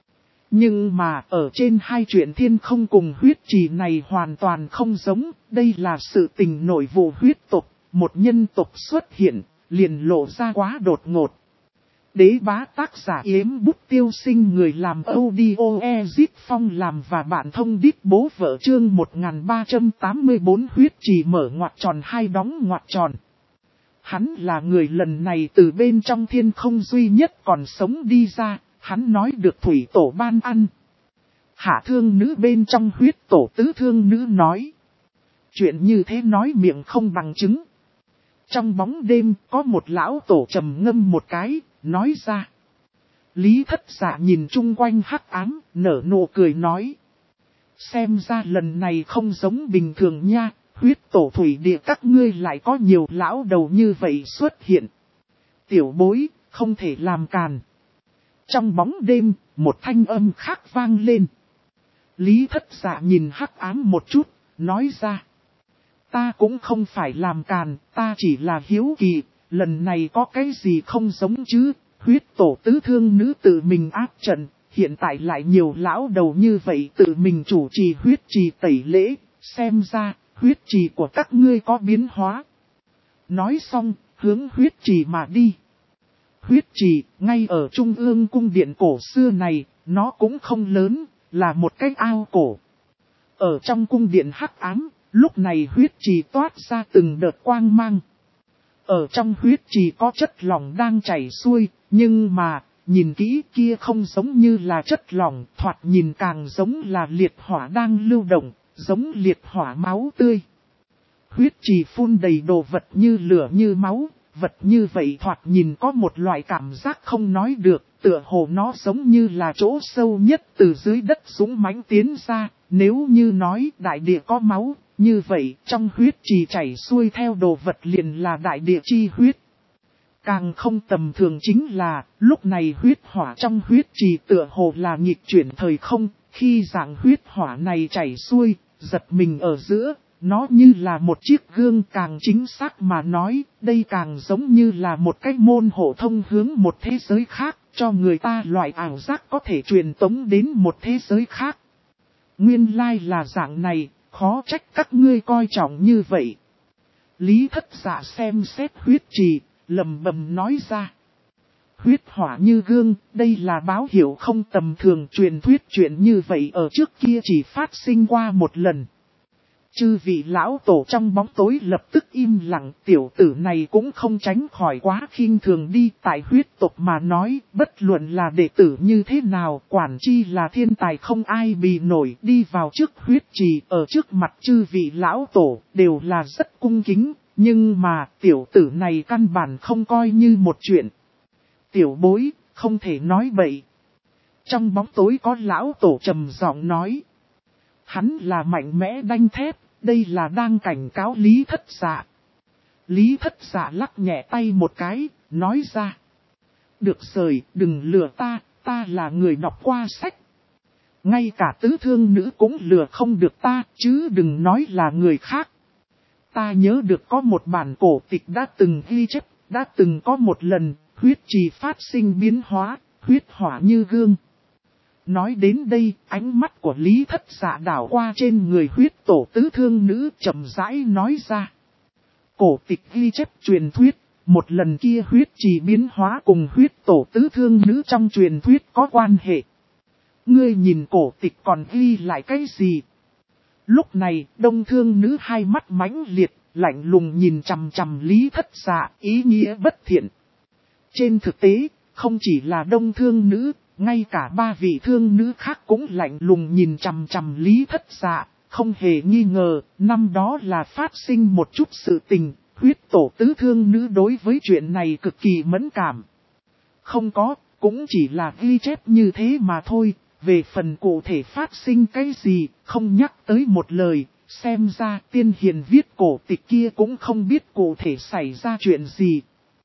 [SPEAKER 1] Nhưng mà ở trên hai chuyện thiên không cùng huyết trì này hoàn toàn không giống, đây là sự tình nội vụ huyết tộc, một nhân tộc xuất hiện, liền lộ ra quá đột ngột. Đế bá tác giả Yếm Bút Tiêu Sinh, người làm audio Ezip Phong làm và bạn thông đít bố vợ, chương 1384 huyết trì mở ngoặc tròn hai đóng ngoặc tròn. Hắn là người lần này từ bên trong thiên không duy nhất còn sống đi ra, Hắn nói được thủy tổ ban ăn. Hạ thương nữ bên trong huyết tổ tứ thương nữ nói. Chuyện như thế nói miệng không bằng chứng. Trong bóng đêm có một lão tổ trầm ngâm một cái, nói ra. Lý Thất Dạ nhìn chung quanh hắc ám, nở nụ cười nói. Xem ra lần này không giống bình thường nha, huyết tổ thủy địa các ngươi lại có nhiều lão đầu như vậy xuất hiện. Tiểu bối, không thể làm càn. Trong bóng đêm, một thanh âm khác vang lên. Lý Thất Dạ nhìn hắc ám một chút, nói ra. Ta cũng không phải làm càn, ta chỉ là hiếu kỳ, lần này có cái gì không giống chứ, huyết tổ tứ thương nữ tự mình áp trận, hiện tại lại nhiều lão đầu như vậy tự mình chủ trì huyết trì tẩy lễ, xem ra, huyết trì của các ngươi có biến hóa. Nói xong, hướng huyết trì mà đi. Huyết trì, ngay ở trung ương cung điện cổ xưa này, nó cũng không lớn, là một cái ao cổ. Ở trong cung điện hắc ám, lúc này huyết trì toát ra từng đợt quang mang. Ở trong huyết trì có chất lỏng đang chảy xuôi, nhưng mà, nhìn kỹ kia không giống như là chất lỏng, thoạt nhìn càng giống là liệt hỏa đang lưu động, giống liệt hỏa máu tươi. Huyết trì phun đầy đồ vật như lửa như máu, vật như vậy thoạt nhìn có một loại cảm giác không nói được, tựa hồ nó giống như là chỗ sâu nhất từ dưới đất dũng mãnh tiến ra, nếu như nói đại địa có máu, như vậy trong huyết trì chảy xuôi theo đồ vật liền là đại địa chi huyết. Càng không tầm thường chính là, lúc này huyết hỏa trong huyết trì tựa hồ là nghịch chuyển thời không, khi dạng huyết hỏa này chảy xuôi, giật mình ở giữa, nó như là một chiếc gương, càng chính xác mà nói, đây càng giống như là một cái môn hộ thông hướng một thế giới khác, cho người ta loại ảo giác có thể truyền tống đến một thế giới khác. Nguyên lai là dạng này, khó trách các ngươi coi trọng như vậy. Lý Thất Dạ xem xét huyết trì, lầm bầm nói ra. Huyết hỏa như gương, đây là báo hiệu không tầm thường, truyền thuyết chuyện như vậy ở trước kia chỉ phát sinh qua một lần. Chư vị lão tổ trong bóng tối lập tức im lặng, tiểu tử này cũng không tránh khỏi quá khinh thường đi, tại huyết tộc mà nói, bất luận là đệ tử như thế nào, quản chi là thiên tài không ai bì nổi, đi vào trước huyết trì, ở trước mặt chư vị lão tổ, đều là rất cung kính, nhưng mà tiểu tử này căn bản không coi như một chuyện. Tiểu bối, không thể nói bậy. Trong bóng tối có lão tổ trầm giọng nói. Hắn là mạnh mẽ đanh thép, đây là đang cảnh cáo Lý Thất Dạ. Lý Thất Dạ lắc nhẹ tay một cái, nói ra. Được rồi, đừng lừa ta là người đọc qua sách. Ngay cả tứ thương nữ cũng lừa không được ta, chứ đừng nói là người khác. Ta nhớ được có một bản cổ tịch đã từng ghi chép, đã từng có một lần, huyết trì phát sinh biến hóa, huyết hỏa như gương. Nói đến đây, ánh mắt của Lý Thất Dạ đảo qua trên người huyết tổ tứ thương nữ, chậm rãi nói ra. Cổ tịch ghi chép truyền thuyết, một lần kia huyết trì biến hóa cùng huyết tổ tứ thương nữ trong truyền thuyết có quan hệ. Ngươi nhìn cổ tịch còn ghi lại cái gì? Lúc này, đông thương nữ hai mắt mãnh liệt, lạnh lùng nhìn chằm chằm Lý Thất Dạ, ý nghĩa bất thiện. Trên thực tế, không chỉ là đông thương nữ, ngay cả ba vị thương nữ khác cũng lạnh lùng nhìn chằm chằm Lý Thất Dạ, không hề nghi ngờ, năm đó là phát sinh một chút sự tình, huyết tổ tứ thương nữ đối với chuyện này cực kỳ mẫn cảm. Không có, cũng chỉ là ghi chép như thế mà thôi, về phần cụ thể phát sinh cái gì, không nhắc tới một lời, xem ra tiên hiền viết cổ tịch kia cũng không biết cụ thể xảy ra chuyện gì.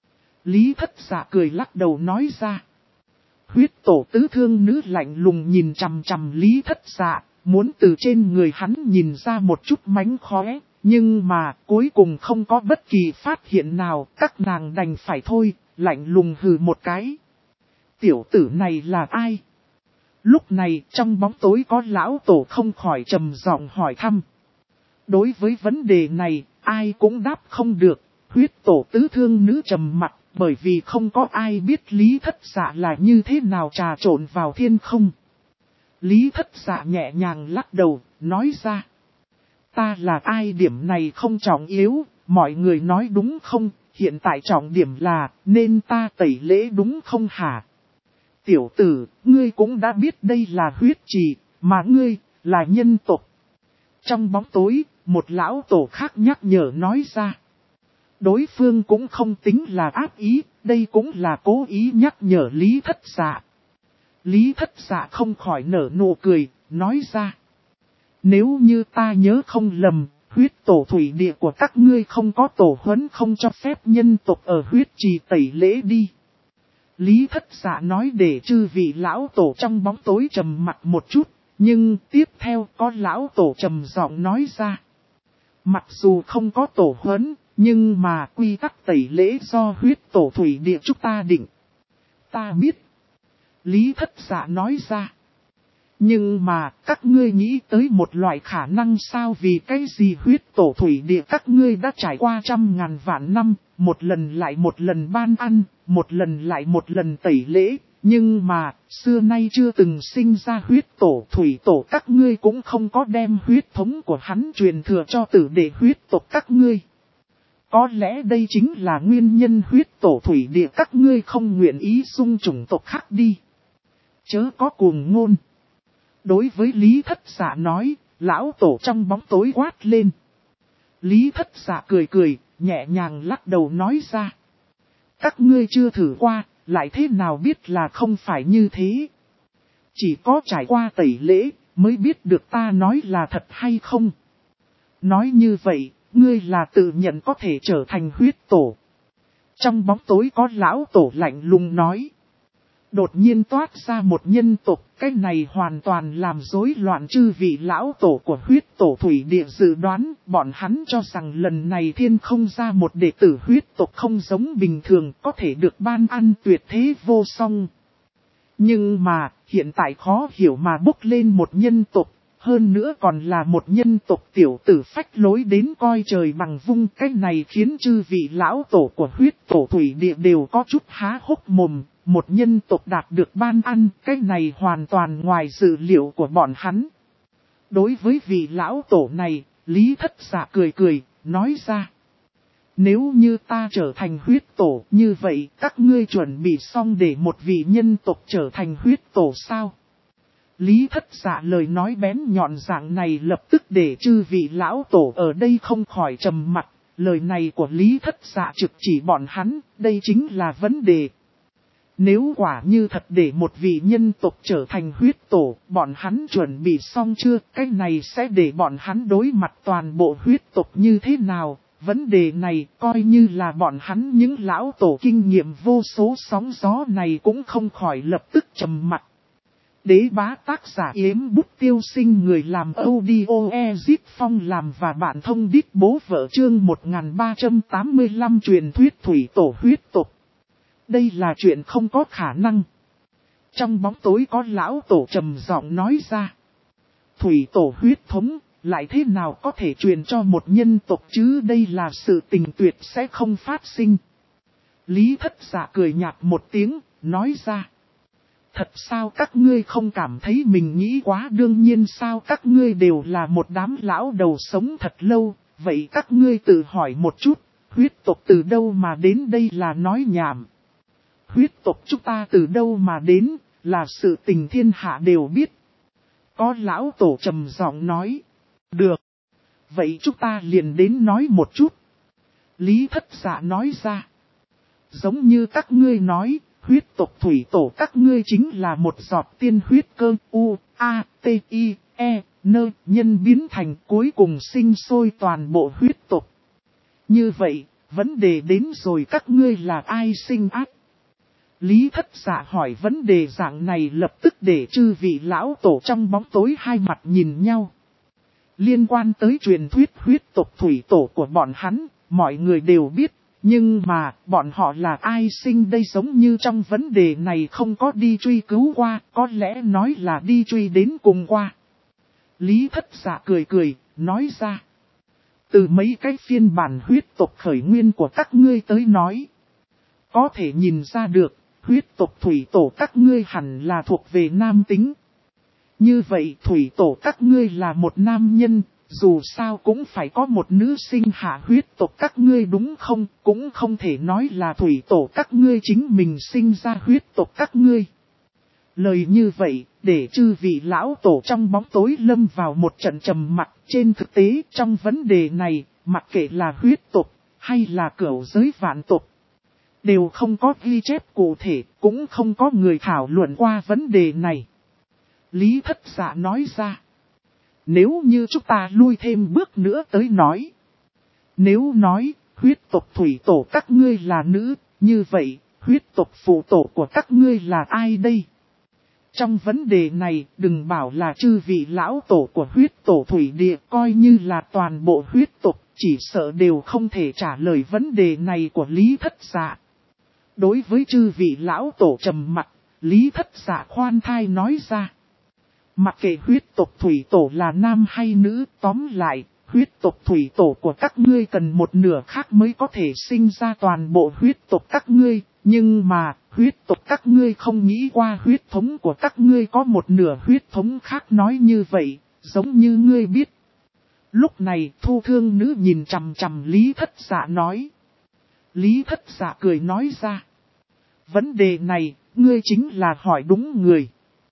[SPEAKER 1] Lý Thất Dạ cười lắc đầu nói ra. Huyết tổ tứ thương nữ lạnh lùng nhìn chằm chằm Lý Thất Dạ, muốn từ trên người hắn nhìn ra một chút mánh khóe, nhưng mà cuối cùng không có bất kỳ phát hiện nào, các nàng đành phải thôi, lạnh lùng hừ một cái. Tiểu tử này là ai? Lúc này trong bóng tối có lão tổ không khỏi trầm giọng hỏi thăm. Đối với vấn đề này, ai cũng đáp không được, huyết tổ tứ thương nữ trầm mặt. Bởi vì không có ai biết Lý Thất Dạ là như thế nào trà trộn vào thiên không. Lý Thất Dạ nhẹ nhàng lắc đầu, nói ra. Ta là ai điểm này không trọng yếu, mọi người nói đúng không, hiện tại trọng điểm là, nên ta tẩy lễ đúng không hả? tiểu tử, ngươi cũng đã biết đây là huyết trì, mà ngươi, là nhân tộc. Trong bóng tối, một lão tổ khác nhắc nhở nói ra. Đối phương cũng không tính là ác ý, đây cũng là cố ý nhắc nhở Lý Thất Dạ. Lý Thất Dạ không khỏi nở nụ cười, nói ra. Nếu như ta nhớ không lầm, huyết tổ thủy địa của các ngươi không có tổ huấn, không cho phép nhân tộc ở huyết trì tẩy lễ đi. Lý Thất Dạ nói để chư vị lão tổ trong bóng tối trầm mặt một chút, nhưng tiếp theo có lão tổ trầm giọng nói ra. Mặc dù không có tổ huấn, nhưng mà quy tắc tẩy lễ do huyết tổ thủy địa chúng ta định. Ta biết. Lý Thất Dạ nói ra. Nhưng mà các ngươi nghĩ tới một loại khả năng sao, vì cái gì huyết tổ thủy địa các ngươi đã trải qua 100.000 vạn năm, một lần lại một lần ban ăn, một lần lại một lần tẩy lễ, nhưng mà xưa nay chưa từng sinh ra huyết tổ thủy tổ, các ngươi cũng không có đem huyết thống của hắn truyền thừa cho tử đệ huyết tộc các ngươi. Có lẽ đây chính là nguyên nhân huyết tổ thủy địa các ngươi không nguyện ý xung chủng tộc khác đi. Chớ có cuồng ngôn. Đối với Lý Thất Dạ nói, lão tổ trong bóng tối quát lên. Lý Thất Dạ cười cười, nhẹ nhàng lắc đầu nói ra. Các ngươi chưa thử qua, lại thế nào biết là không phải như thế. Chỉ có trải qua tẩy lễ, mới biết được ta nói là thật hay không. Nói như vậy, ngươi là tự nhận có thể trở thành huyết tổ. Trong bóng tối có lão tổ lạnh lùng nói. Đột nhiên toát ra một nhân tộc, cái này hoàn toàn làm rối loạn chư vị lão tổ của huyết tổ thủy địa dự đoán, bọn hắn cho rằng lần này thiên không ra một đệ tử huyết tộc không giống bình thường, có thể được ban ăn tuyệt thế vô song. Nhưng mà, hiện tại khó hiểu mà bốc lên một nhân tộc, hơn nữa còn là một nhân tộc tiểu tử phách lối đến coi trời bằng vung, cái này khiến chư vị lão tổ của huyết tổ thủy địa đều có chút há hốc mồm. Một nhân tộc đạt được ban ăn, cái này hoàn toàn ngoài dự liệu của bọn hắn. Đối với vị lão tổ này, Lý Thất Dạ cười cười, nói ra. Nếu như ta trở thành huyết tổ, như vậy các ngươi chuẩn bị xong để một vị nhân tộc trở thành huyết tổ sao? Lý Thất Dạ lời nói bén nhọn dạng này lập tức để chư vị lão tổ ở đây không khỏi trầm mặt. Lời này của Lý Thất Dạ trực chỉ bọn hắn, đây chính là vấn đề. Nếu quả như thật để một vị nhân tộc trở thành huyết tổ, bọn hắn chuẩn bị xong chưa? Cái này sẽ để bọn hắn đối mặt toàn bộ huyết tộc như thế nào? Vấn đề này coi như là bọn hắn những lão tổ kinh nghiệm vô số sóng gió này cũng không khỏi lập tức trầm mặt. Đế bá tác giả Yếm Bút Tiêu Sinh, người làm audio Ezip Phong làm và bạn thông đít bố vợ chương 1385 truyền thuyết thủy tổ huyết tộc. Đây là chuyện không có khả năng. Trong bóng tối có lão tổ trầm giọng nói ra. Thủy tổ huyết thống, lại thế nào có thể truyền cho một nhân tộc chứ, đây là sự tình tuyệt sẽ không phát sinh. Lý Thất Dạ cười nhạt một tiếng, nói ra. Thật sao các ngươi không cảm thấy mình nghĩ quá đương nhiên sao, các ngươi đều là một đám lão đầu sống thật lâu, vậy các ngươi tự hỏi một chút, huyết tộc từ đâu mà đến, đây là nói nhảm. Huyết tộc chúng ta từ đâu mà đến, là sự tình thiên hạ đều biết. Có lão tổ trầm giọng nói. Được. Vậy chúng ta liền đến nói một chút. Lý Thất Dạ nói ra. Giống như các ngươi nói, huyết tộc thủy tổ các ngươi chính là một giọt tiên huyết cơ U, A, T, I, E, N nhân biến thành cuối cùng sinh sôi toàn bộ huyết tộc. Như vậy, vấn đề đến rồi, các ngươi là ai sinh ác? Lý Thất Dạ hỏi vấn đề dạng này lập tức để chư vị lão tổ trong bóng tối hai mặt nhìn nhau. Liên quan tới truyền thuyết huyết tộc thủy tổ của bọn hắn, mọi người đều biết, nhưng mà bọn họ là ai sinh đây, giống như trong vấn đề này không có đi truy cứu qua, có lẽ nói là đi truy đến cùng qua. Lý Thất Dạ cười cười, nói ra. Từ mấy cái phiên bản huyết tộc khởi nguyên của các ngươi tới nói, có thể nhìn ra được. Huyết tộc thủy tổ các ngươi hẳn là thuộc về nam tính. Như vậy thủy tổ các ngươi là một nam nhân, dù sao cũng phải có một nữ sinh hạ huyết tộc các ngươi đúng không? Cũng không thể nói là thủy tổ các ngươi chính mình sinh ra huyết tộc các ngươi. Lời như vậy, để chư vị lão tổ trong bóng tối lâm vào một trận trầm mặc. Trên thực tế, trong vấn đề này, mặc kệ là huyết tộc, hay là cửu giới vạn tộc, đều không có ghi chép cụ thể, cũng không có người thảo luận qua vấn đề này. Lý Thất Dạ nói ra, nếu như chúng ta lui thêm bước nữa tới nói. Nếu nói, huyết tộc thủy tổ các ngươi là nữ, như vậy, huyết tộc phụ tổ của các ngươi là ai đây? Trong vấn đề này, đừng bảo là chư vị lão tổ của huyết tổ thủy địa, coi như là toàn bộ huyết tộc, chỉ sợ đều không thể trả lời vấn đề này của Lý Thất Dạ. Đối với chư vị lão tổ trầm mặc, Lý Thất Dạ khoan thai nói ra. Mặc kệ huyết tộc thủy tổ là nam hay nữ, tóm lại, huyết tộc thủy tổ của các ngươi cần một nửa khác mới có thể sinh ra toàn bộ huyết tộc các ngươi. Nhưng mà, huyết tộc các ngươi không nghĩ qua huyết thống của các ngươi có một nửa huyết thống khác nói như vậy, giống như ngươi biết. Lúc này, Thu Thương Nữ nhìn chằm chằm Lý Thất Dạ nói. Lý Thất Dạ cười nói ra. Vấn đề này, ngươi chính là hỏi đúng người.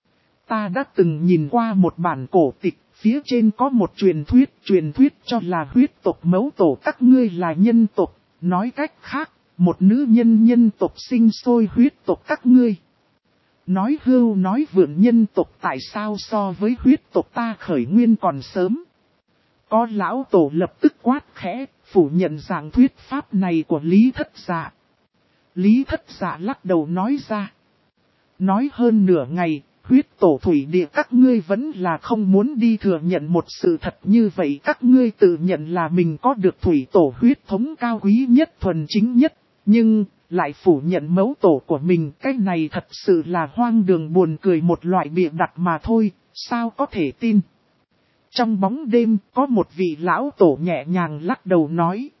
[SPEAKER 1] Ta đã từng nhìn qua một bản cổ tịch, phía trên có một truyền thuyết cho là huyết tộc mẫu tổ các ngươi là nhân tộc, nói cách khác, một nữ nhân tộc sinh sôi huyết tộc các ngươi. Nói hưu nói vượn nhân tộc tại sao so với huyết tộc ta khởi nguyên còn sớm. Có lão tổ lập tức quát khẽ, phủ nhận dạng thuyết pháp này của Lý Thất Dạ. Lý Thất Dạ lắc đầu nói ra. Nói hơn nửa ngày, huyết tổ thủy địa các ngươi vẫn là không muốn đi thừa nhận một sự thật như vậy. Các ngươi tự nhận là mình có được thủy tổ huyết thống cao quý nhất thuần chính nhất, nhưng lại phủ nhận mẫu tổ của mình. Cái này thật sự là hoang đường buồn cười, một loại bịa đặt mà thôi, sao có thể tin. Trong bóng đêm có một vị lão tổ nhẹ nhàng lắc đầu nói.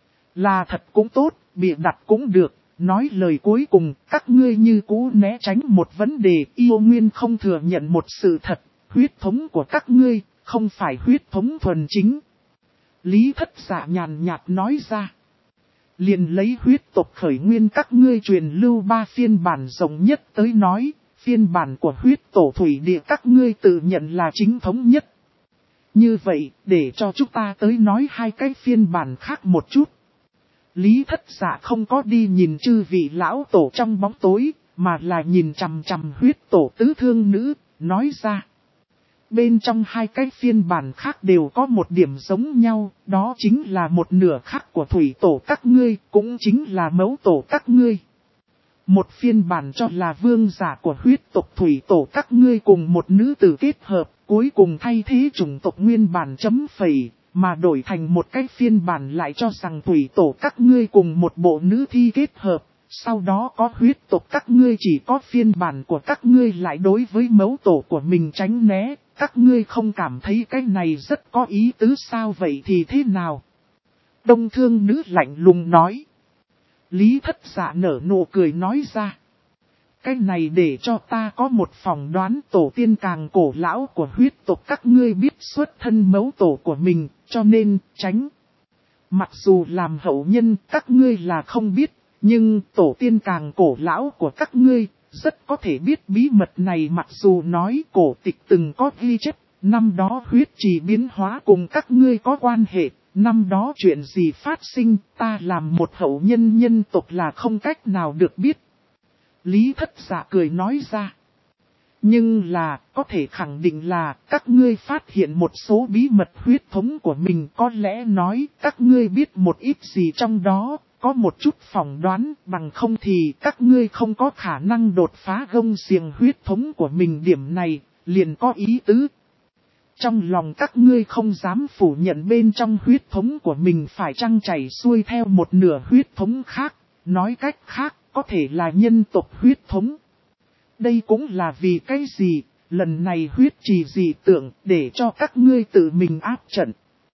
[SPEAKER 1] Là thật cũng tốt, bịa đặt cũng được. Nói lời cuối cùng, các ngươi như cũ né tránh một vấn đề, yêu nguyên không thừa nhận một sự thật, huyết thống của các ngươi, không phải huyết thống thuần chính. Lý Thất Dạ nhàn nhạt nói ra. Liền lấy huyết tộc khởi nguyên các ngươi truyền lưu 3 phiên bản rộng nhất tới nói, phiên bản của huyết tổ thủy địa các ngươi tự nhận là chính thống nhất. Như vậy, để cho chúng ta tới nói 2 cái phiên bản khác một chút. Lý Thất Dạ không có đi nhìn chư vị lão tổ trong bóng tối, mà là nhìn chằm chằm huyết tổ Tứ Thương Nữ, nói ra. Bên trong 2 cái phiên bản khác đều có một điểm giống nhau, đó chính là một nửa khác của thủy tổ các ngươi, cũng chính là mẫu tổ các ngươi. Một phiên bản cho là vương giả của huyết tộc thủy tổ các ngươi cùng một nữ tử kết hợp, cuối cùng thay thế chủng tộc nguyên bản chấm phẩy. Mà đổi thành một cái phiên bản lại cho rằng thủy tổ các ngươi cùng một bộ nữ thi kết hợp, sau đó có huyết tộc các ngươi chỉ có phiên bản của các ngươi lại đối với mẫu tổ của mình tránh né, các ngươi không cảm thấy cái này rất có ý tứ sao vậy thì thế nào? Đông Thương Nữ lạnh lùng nói. Lý Thất Dạ nở nụ cười nói ra. Cái này để cho ta có một phỏng đoán, tổ tiên càng cổ lão của huyết tộc các ngươi biết xuất thân mẫu tổ của mình, cho nên tránh. Mặc dù làm hậu nhân các ngươi là không biết, nhưng tổ tiên càng cổ lão của các ngươi rất có thể biết bí mật này. Mặc dù nói cổ tịch từng có ghi chép, năm đó huyết trì biến hóa cùng các ngươi có quan hệ, năm đó chuyện gì phát sinh ta làm một hậu nhân nhân tộc là không cách nào được biết. Lý Thất Dạ cười nói ra. Nhưng là, có thể khẳng định là, các ngươi phát hiện một số bí mật huyết thống của mình, có lẽ nói, các ngươi biết một ít gì trong đó, có một chút phỏng đoán, bằng không thì các ngươi không có khả năng đột phá gông xiềng huyết thống của mình. Điểm này, liền có ý tứ. Trong lòng các ngươi không dám phủ nhận bên trong huyết thống của mình phải chăng chảy xuôi theo một nửa huyết thống khác, nói cách khác, có thể là nhân tộc huyết thống. Đây cũng là vì cái gì, lần này huyết trì dị tượng để cho các ngươi tự mình áp trận.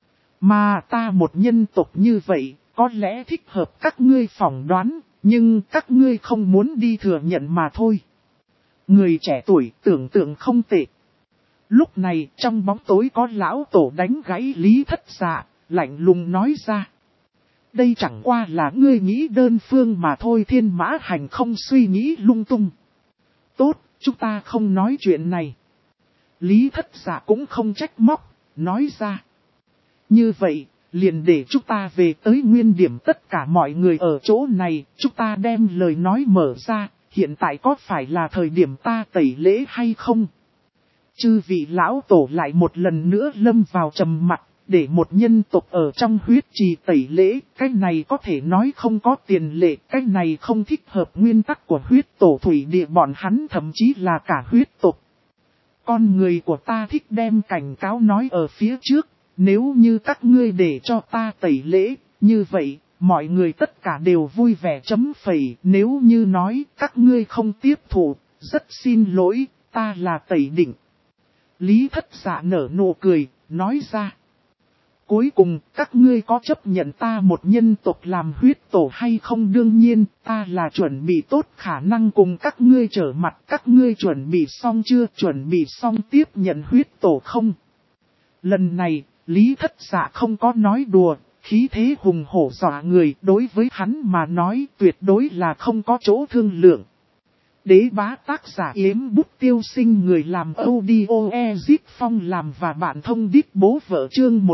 [SPEAKER 1] Mà ta một nhân tộc như vậy, có lẽ thích hợp các ngươi phỏng đoán, nhưng các ngươi không muốn đi thừa nhận mà thôi. Người trẻ tuổi tưởng tượng không tệ. Lúc này trong bóng tối có lão tổ đánh gãy Lý Thất Dạ, lạnh lùng nói ra. Đây chẳng qua là ngươi nghĩ đơn phương mà thôi, Thiên Mã Hành không suy nghĩ lung tung. Tốt, chúng ta không nói chuyện này. Lý Thất Dạ cũng không trách móc, nói ra. Như vậy, liền để chúng ta về tới nguyên điểm, tất cả mọi người ở chỗ này, chúng ta đem lời nói mở ra, hiện tại có phải là thời điểm ta tẩy lễ hay không? Chư vị lão tổ lại một lần nữa lâm vào trầm mặc, để một nhân tộc ở trong huyết trì tẩy lễ, cái này có thể nói không có tiền lệ, cái này không thích hợp nguyên tắc của huyết tổ thủy địa bọn hắn, thậm chí là cả huyết tộc. Con người của ta thích đem cảnh cáo nói ở phía trước, nếu như các ngươi để cho ta tẩy lễ, như vậy, mọi người tất cả đều vui vẻ chấm phẩy, nếu như nói các ngươi không tiếp thụ, rất xin lỗi, ta là tẩy định. Lý Thất Dạ nở nụ cười, nói ra. Cuối cùng, các ngươi có chấp nhận ta một nhân tộc làm huyết tổ hay không? Đương nhiên, ta là chuẩn bị tốt khả năng cùng các ngươi trở mặt. Các ngươi chuẩn bị xong chưa? Chuẩn bị xong tiếp nhận huyết tổ không? Lần này, Lý Thất Dạ không có nói đùa, khí thế hùng hổ dọa người, đối với hắn mà nói tuyệt đối là không có chỗ thương lượng. Đế bá tác giả Yếm Bút Tiêu Sinh, người làm audio Ezip Phong làm và bạn thông đít bố vợ, chương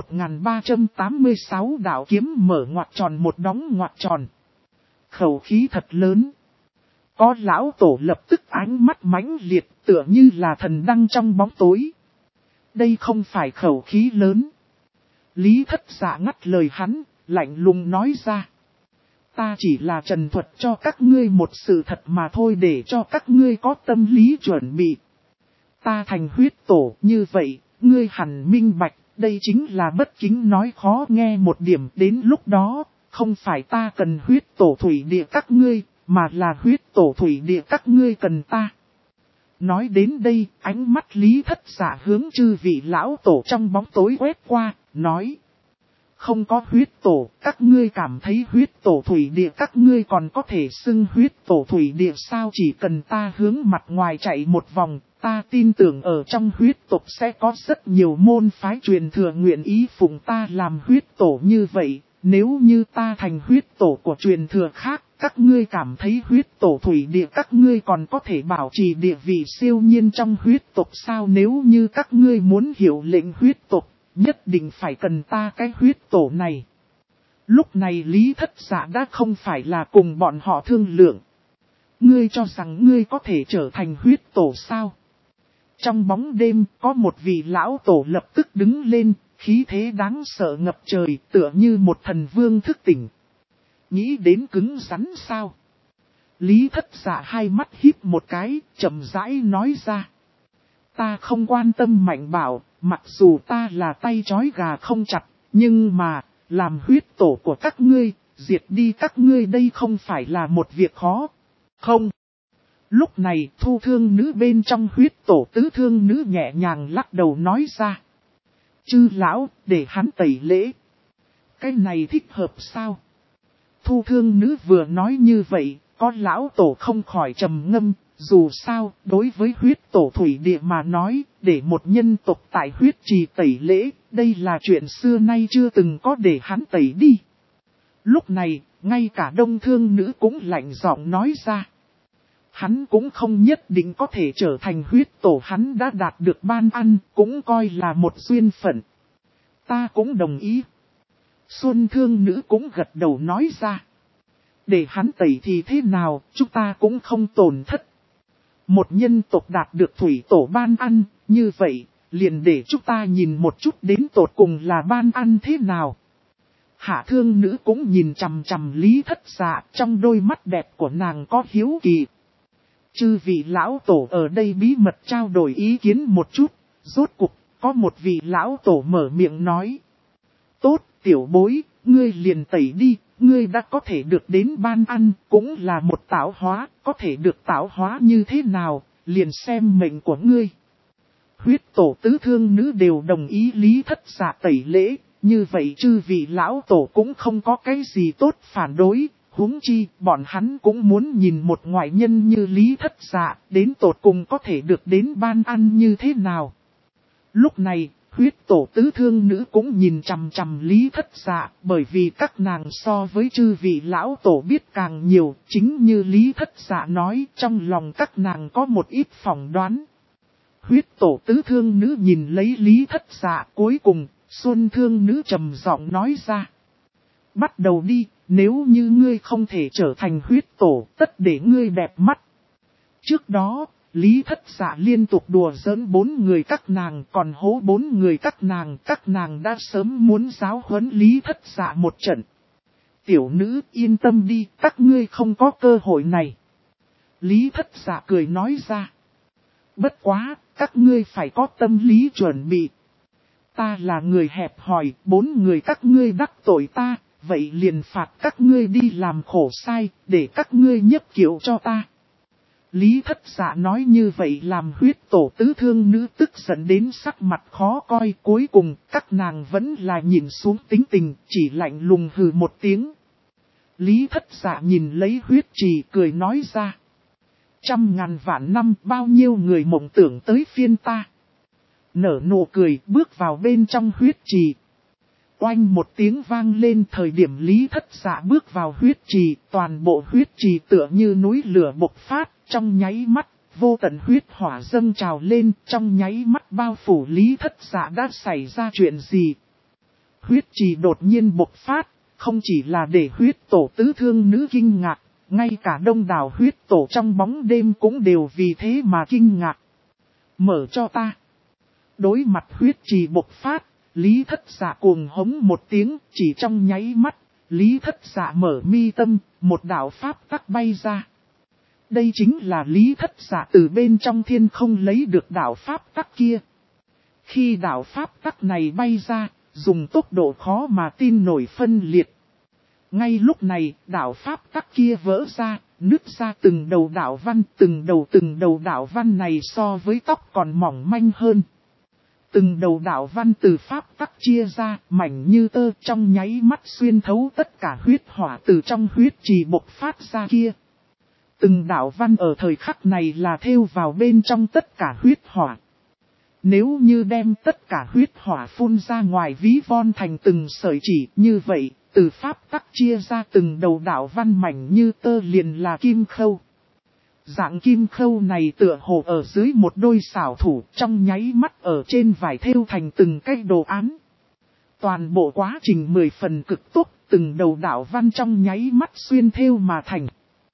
[SPEAKER 1] 1386 đạo kiếm mở ngoặc tròn một đóng ngoặc tròn. Khẩu khí thật lớn. Có lão tổ lập tức ánh mắt mãnh liệt, tựa như là thần đăng trong bóng tối. Đây không phải khẩu khí lớn. Lý Thất Dạ ngắt lời hắn, lạnh lùng nói ra. Ta chỉ là trần thuật cho các ngươi một sự thật mà thôi, để cho các ngươi có tâm lý chuẩn bị. Ta thành huyết tổ, như vậy, ngươi hẳn minh bạch, đây chính là bất kính nói khó nghe một điểm. Đến lúc đó, không phải ta cần huyết tổ thủy địa các ngươi, mà là huyết tổ thủy địa các ngươi cần ta. Nói đến đây, ánh mắt Lý Thất Dạ hướng chư vị lão tổ trong bóng tối quét qua, nói. Không có huyết tổ, các ngươi cảm thấy huyết tổ thủy địa các ngươi còn có thể xưng huyết tổ thủy địa sao? Chỉ cần ta hướng mặt ngoài chạy một vòng, ta tin tưởng ở trong huyết tộc sẽ có rất nhiều môn phái truyền thừa nguyện ý phụng ta làm huyết tổ. Như vậy, nếu như ta thành huyết tổ của truyền thừa khác, các ngươi cảm thấy huyết tổ thủy địa các ngươi còn có thể bảo trì địa vị siêu nhiên trong huyết tộc sao? Nếu như các ngươi muốn hiệu lệnh huyết tộc, nhất định phải cần ta cái huyết tổ này. Lúc này Lý Thất Dạ đã không phải là cùng bọn họ thương lượng. Ngươi cho rằng ngươi có thể trở thành huyết tổ sao? Trong bóng đêm có một vị lão tổ lập tức đứng lên, khí thế đáng sợ ngập trời, tựa như một thần vương thức tỉnh. Nghĩ đến cứng rắn sao? Lý Thất Dạ hai mắt híp một cái, chậm rãi nói ra. Ta không quan tâm mạnh bảo, mặc dù ta là tay trói gà không chặt, nhưng mà, làm huyết tổ của các ngươi, diệt đi các ngươi đây không phải là một việc khó. Không. Lúc này thu thương nữ bên trong huyết tổ tứ thương nữ nhẹ nhàng lắc đầu nói ra. Chư lão, để hắn tẩy lễ. Cái này thích hợp sao? Thu thương nữ vừa nói như vậy, có lão tổ không khỏi trầm ngâm. Dù sao, đối với huyết tổ thủy địa mà nói, để một nhân tộc tại huyết trì tẩy lễ, đây là chuyện xưa nay chưa từng có, để hắn tẩy đi. Lúc này, ngay cả đông thương nữ cũng lạnh giọng nói ra. Hắn cũng không nhất định có thể trở thành huyết tổ, hắn đã đạt được ban ăn, cũng coi là một duyên phận. Ta cũng đồng ý. Xuân thương nữ cũng gật đầu nói ra. Để hắn tẩy thì thế nào, chúng ta cũng không tổn thất. Một nhân tộc đạt được thủy tổ ban ăn, như vậy, liền để chúng ta nhìn một chút đến tột cùng là ban ăn thế nào. Hạ thương nữ cũng nhìn chằm chằm Lý Thất Dạ, trong đôi mắt đẹp của nàng có hiếu kỳ. Chư vị lão tổ ở đây bí mật trao đổi ý kiến một chút, rốt cục, có một vị lão tổ mở miệng nói. Tốt, tiểu bối, ngươi liền tẩy đi. Ngươi đã có thể được đến ban ăn, cũng là một tạo hóa, có thể được tạo hóa như thế nào, liền xem mệnh của ngươi. Huyết tổ tứ thương nữ đều đồng ý Lý Thất Dạ tẩy lễ, như vậy chư vị lão tổ cũng không có cái gì tốt phản đối, huống chi bọn hắn cũng muốn nhìn một ngoại nhân như Lý Thất Dạ, đến tột cùng có thể được đến ban ăn như thế nào. Lúc này, Huyết tổ tứ thương nữ cũng nhìn chằm chằm Lý Thất Dạ, bởi vì các nàng so với chư vị lão tổ biết càng nhiều, chính như Lý Thất Dạ nói, trong lòng các nàng có một ít phỏng đoán. Huyết tổ tứ thương nữ nhìn lấy Lý Thất Dạ, cuối cùng, Xuân thương nữ trầm giọng nói ra. Bắt đầu đi, nếu như ngươi không thể trở thành huyết tổ, tất để ngươi đẹp mắt. Trước đó, Lý Thất Dạ liên tục đùa giỡn 4 người các nàng, còn hố 4 người các nàng đã sớm muốn giáo huấn Lý Thất Dạ một trận. Tiểu nữ yên tâm đi, các ngươi không có cơ hội này. Lý Thất Dạ cười nói ra. Bất quá, các ngươi phải có tâm lý chuẩn bị. Ta là người hẹp hòi, 4 người các ngươi đắc tội ta, vậy liền phạt các ngươi đi làm khổ sai, để các ngươi nhấp kiệu cho ta. Lý Thất Dạ nói như vậy làm huyết tổ tứ thương nữ tức giận đến sắc mặt khó coi, cuối cùng các nàng vẫn là nhìn xuống tính tình, chỉ lạnh lùng hừ một tiếng. Lý Thất Dạ nhìn lấy huyết trì cười nói ra. 100.000 vạn năm bao nhiêu người mộng tưởng tới phiên ta. Nở nụ cười bước vào bên trong huyết trì. Oanh một tiếng vang lên thời điểm Lý Thất Dạ bước vào huyết trì, toàn bộ huyết trì tựa như núi lửa bộc phát, trong nháy mắt, vô tận huyết hỏa dâng trào lên, trong nháy mắt bao phủ Lý Thất Dạ đã xảy ra chuyện gì. Huyết trì đột nhiên bộc phát, không chỉ là để huyết tổ tứ thương nữ kinh ngạc, ngay cả đông đảo huyết tổ trong bóng đêm cũng đều vì thế mà kinh ngạc. Mở cho ta. Đối mặt huyết trì bộc phát, Lý Thất Dạ cuồng hống một tiếng, chỉ trong nháy mắt, Lý Thất Dạ mở mi tâm, một đạo pháp tắc bay ra. Đây chính là Lý Thất Dạ từ bên trong thiên không lấy được đạo pháp tắc kia. Khi đạo pháp tắc này bay ra, dùng tốc độ khó mà tin nổi phân liệt. Ngay lúc này, đạo pháp tắc kia vỡ ra, nứt ra từng đầu đạo văn, từng đầu đạo văn này so với tóc còn mỏng manh hơn. Từng đầu đạo văn từ pháp tắc chia ra, mảnh như tơ trong nháy mắt xuyên thấu tất cả huyết hỏa từ trong huyết trì bộc phát ra kia. Từng đạo văn ở thời khắc này là thêu vào bên trong tất cả huyết hỏa. Nếu như đem tất cả huyết hỏa phun ra ngoài ví von thành từng sợi chỉ như vậy, từ pháp tắc chia ra từng đầu đạo văn mảnh như tơ liền là kim khâu. Dạng kim khâu này tựa hồ ở dưới một đôi xảo thủ trong nháy mắt ở trên vải thêu thành từng cái đồ án. Toàn bộ quá trình 10 phần cực tốc, từng đầu đạo văn trong nháy mắt xuyên thêu mà thành.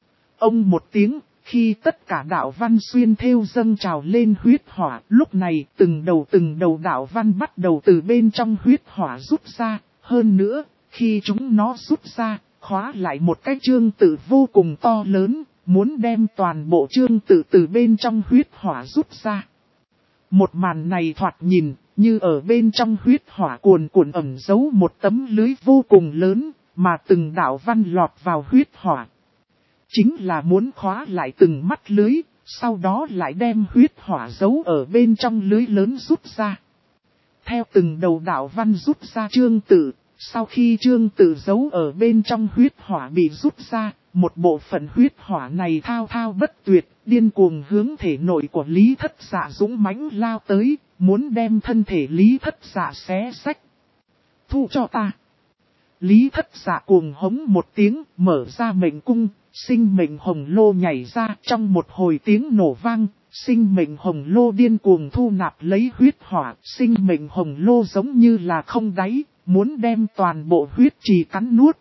[SPEAKER 1] Ông một tiếng, khi tất cả đạo văn xuyên thêu dâng trào lên huyết hỏa, lúc này từng đầu đạo văn bắt đầu từ bên trong huyết hỏa rút ra, hơn nữa, khi chúng nó rút ra, khóa lại một cái chương tự vô cùng to lớn, muốn đem toàn bộ chương tự từ bên trong huyết hỏa rút ra. Một màn này thoạt nhìn, như ở bên trong huyết hỏa cuồn cuộn ẩn giấu một tấm lưới vô cùng lớn, mà từng đạo văn lọt vào huyết hỏa. Chính là muốn khóa lại từng mắt lưới, sau đó lại đem huyết hỏa giấu ở bên trong lưới lớn rút ra. Theo từng đầu đạo văn rút ra chương tự, sau khi chương tự giấu ở bên trong huyết hỏa bị rút ra, một bộ phận huyết hỏa này thao thao bất tuyệt, điên cuồng hướng thể nội của Lý Thất Dạ dũng mãnh lao tới, muốn đem thân thể Lý Thất Dạ xé xách. Thu cho ta. Lý Thất Dạ cuồng hống một tiếng, mở ra mệnh cung, sinh mệnh hồng lô nhảy ra trong một hồi tiếng nổ vang, sinh mệnh hồng lô điên cuồng thu nạp lấy huyết hỏa, sinh mệnh hồng lô giống như là không đáy, muốn đem toàn bộ huyết trì cắn nuốt.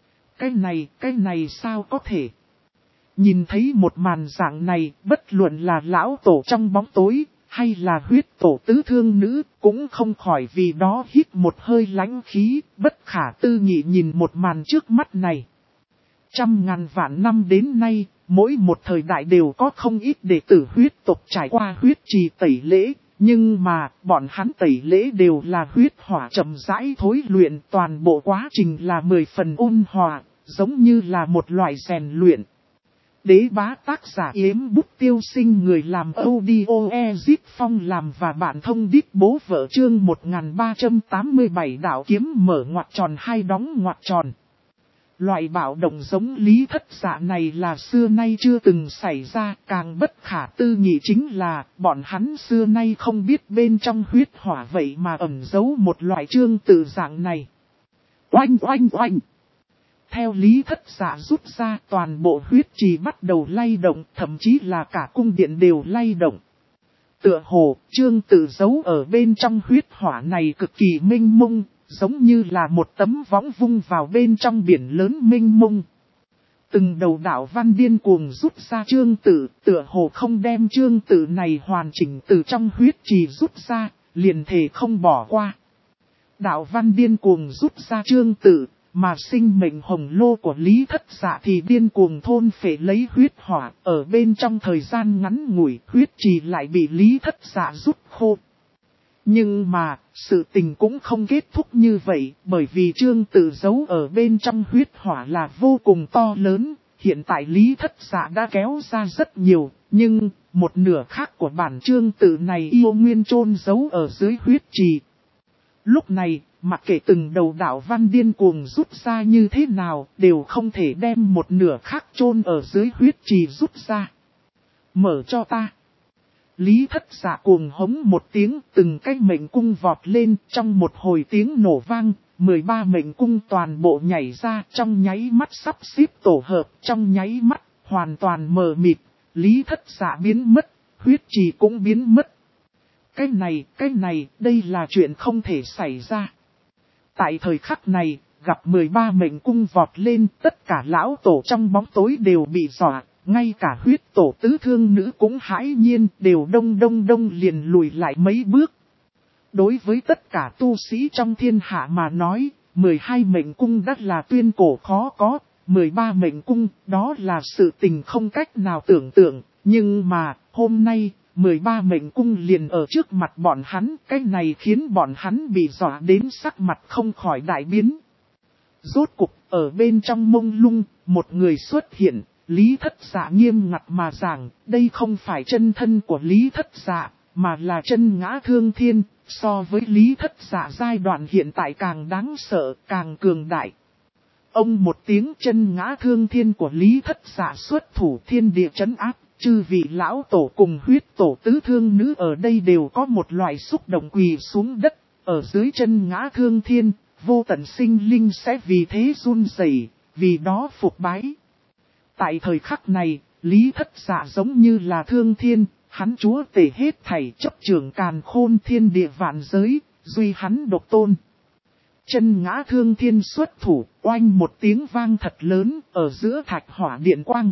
[SPEAKER 1] Cái này sao có thể? Nhìn thấy một màn dạng này, bất luận là lão tổ trong bóng tối, hay là huyết tổ tứ thương nữ, cũng không khỏi vì đó hít một hơi lãnh khí, bất khả tư nghị nhìn một màn trước mắt này. 100.000 vạn năm đến nay, mỗi một thời đại đều có không ít đệ tử huyết tộc trải qua huyết trì tẩy lễ, nhưng mà bọn hắn tẩy lễ đều là huyết hỏa chậm rãi thối luyện, toàn bộ quá trình là 10 phần ôn hòa, giống như là một loại rèn luyện. Đế bá tác giả Yếm Bút Tiêu Sinh, người làm audio Ezip Phong làm và bạn thông đít bố vợ, chương 1387 đạo kiếm mở ngoặc tròn hai đóng ngoặc tròn. Loại bạo động giống Lý Thất Dạ này là xưa nay chưa từng xảy ra, càng bất khả tư nghị chính là bọn hắn xưa nay không biết bên trong huyết hỏa vậy mà ẩn giấu một loại chương tự dạng này. Oanh oanh oanh! Theo Lý Thất Dạ rút ra, toàn bộ huyết trì bắt đầu lay động, thậm chí là cả cung điện đều lay động. Tựa hồ, chương tự giấu ở bên trong huyết hỏa này cực kỳ mênh mông, giống như là một tấm võng vung vào bên trong biển lớn mênh mông. Từng đầu đạo văn điên cuồng rút ra chương tự, tựa hồ không đem chương tự này hoàn chỉnh từ trong huyết trì rút ra, liền thể không bỏ qua. Đạo văn điên cuồng rút ra chương tự, mà sinh mệnh hồng lô của Lý Thất Dạ thì điên cuồng thôn phệ lấy huyết hỏa, ở bên trong thời gian ngắn ngủi, huyết trì lại bị Lý Thất Dạ rút khô. Nhưng mà, sự tình cũng không kết thúc như vậy, bởi vì chương tự giấu ở bên trong huyết hỏa là vô cùng to lớn, hiện tại Lý Thất Dạ đã kéo ra rất nhiều, nhưng, một nửa khác của bản chương tự này yêu nguyên chôn giấu ở dưới huyết trì. Lúc này, mặc kệ từng đầu đạo văn điên cuồng rút ra như thế nào, đều không thể đem một nửa khác chôn ở dưới huyết trì rút ra. Mở cho ta. Lý Thất Dạ cuồng hống một tiếng, từng cái mệnh cung vọt lên, trong một hồi tiếng nổ vang, 13 mệnh cung toàn bộ nhảy ra, trong nháy mắt sắp xếp tổ hợp, trong nháy mắt, hoàn toàn mờ mịt, Lý Thất Dạ biến mất, huyết trì cũng biến mất. Cái này, đây là chuyện không thể xảy ra. Tại thời khắc này, gặp 13 mệnh cung vọt lên, tất cả lão tổ trong bóng tối đều bị dọa. Ngay cả huyết tổ tứ thương nữ cũng hãi nhiên, đều đông liền lùi lại mấy bước. Đối với tất cả tu sĩ trong thiên hạ mà nói, 12 mệnh cung đã là tuyên cổ khó có, 13 mệnh cung đó là sự tình không cách nào tưởng tượng. Nhưng mà, hôm nay, 13 mệnh cung liền ở trước mặt bọn hắn, cái này khiến bọn hắn bị dọa đến sắc mặt không khỏi đại biến. Rốt cục, ở bên trong mông lung, một người xuất hiện. Lý Thất Dạ nghiêm ngặt mà giảng, đây không phải chân thân của Lý Thất Dạ, mà là chân ngã thương thiên, so với Lý Thất Dạ giai đoạn hiện tại càng đáng sợ, càng cường đại. Ông một tiếng chân ngã thương thiên của Lý Thất Dạ xuất thủ thiên địa trấn áp, chư vị lão tổ cùng huyết tổ tứ thương nữ ở đây đều có một loại xúc động quỳ xuống đất, ở dưới chân ngã thương thiên, vô tận sinh linh sẽ vì thế run rẩy, vì đó phục bái. Tại thời khắc này, Lý Thất Dạ giống như là thương thiên, hắn chúa tể hết thảy chấp trưởng càn khôn thiên địa vạn giới, duy hắn độc tôn. Chân ngã thương thiên xuất thủ, oanh một tiếng vang thật lớn, ở giữa thạch hỏa điện quang.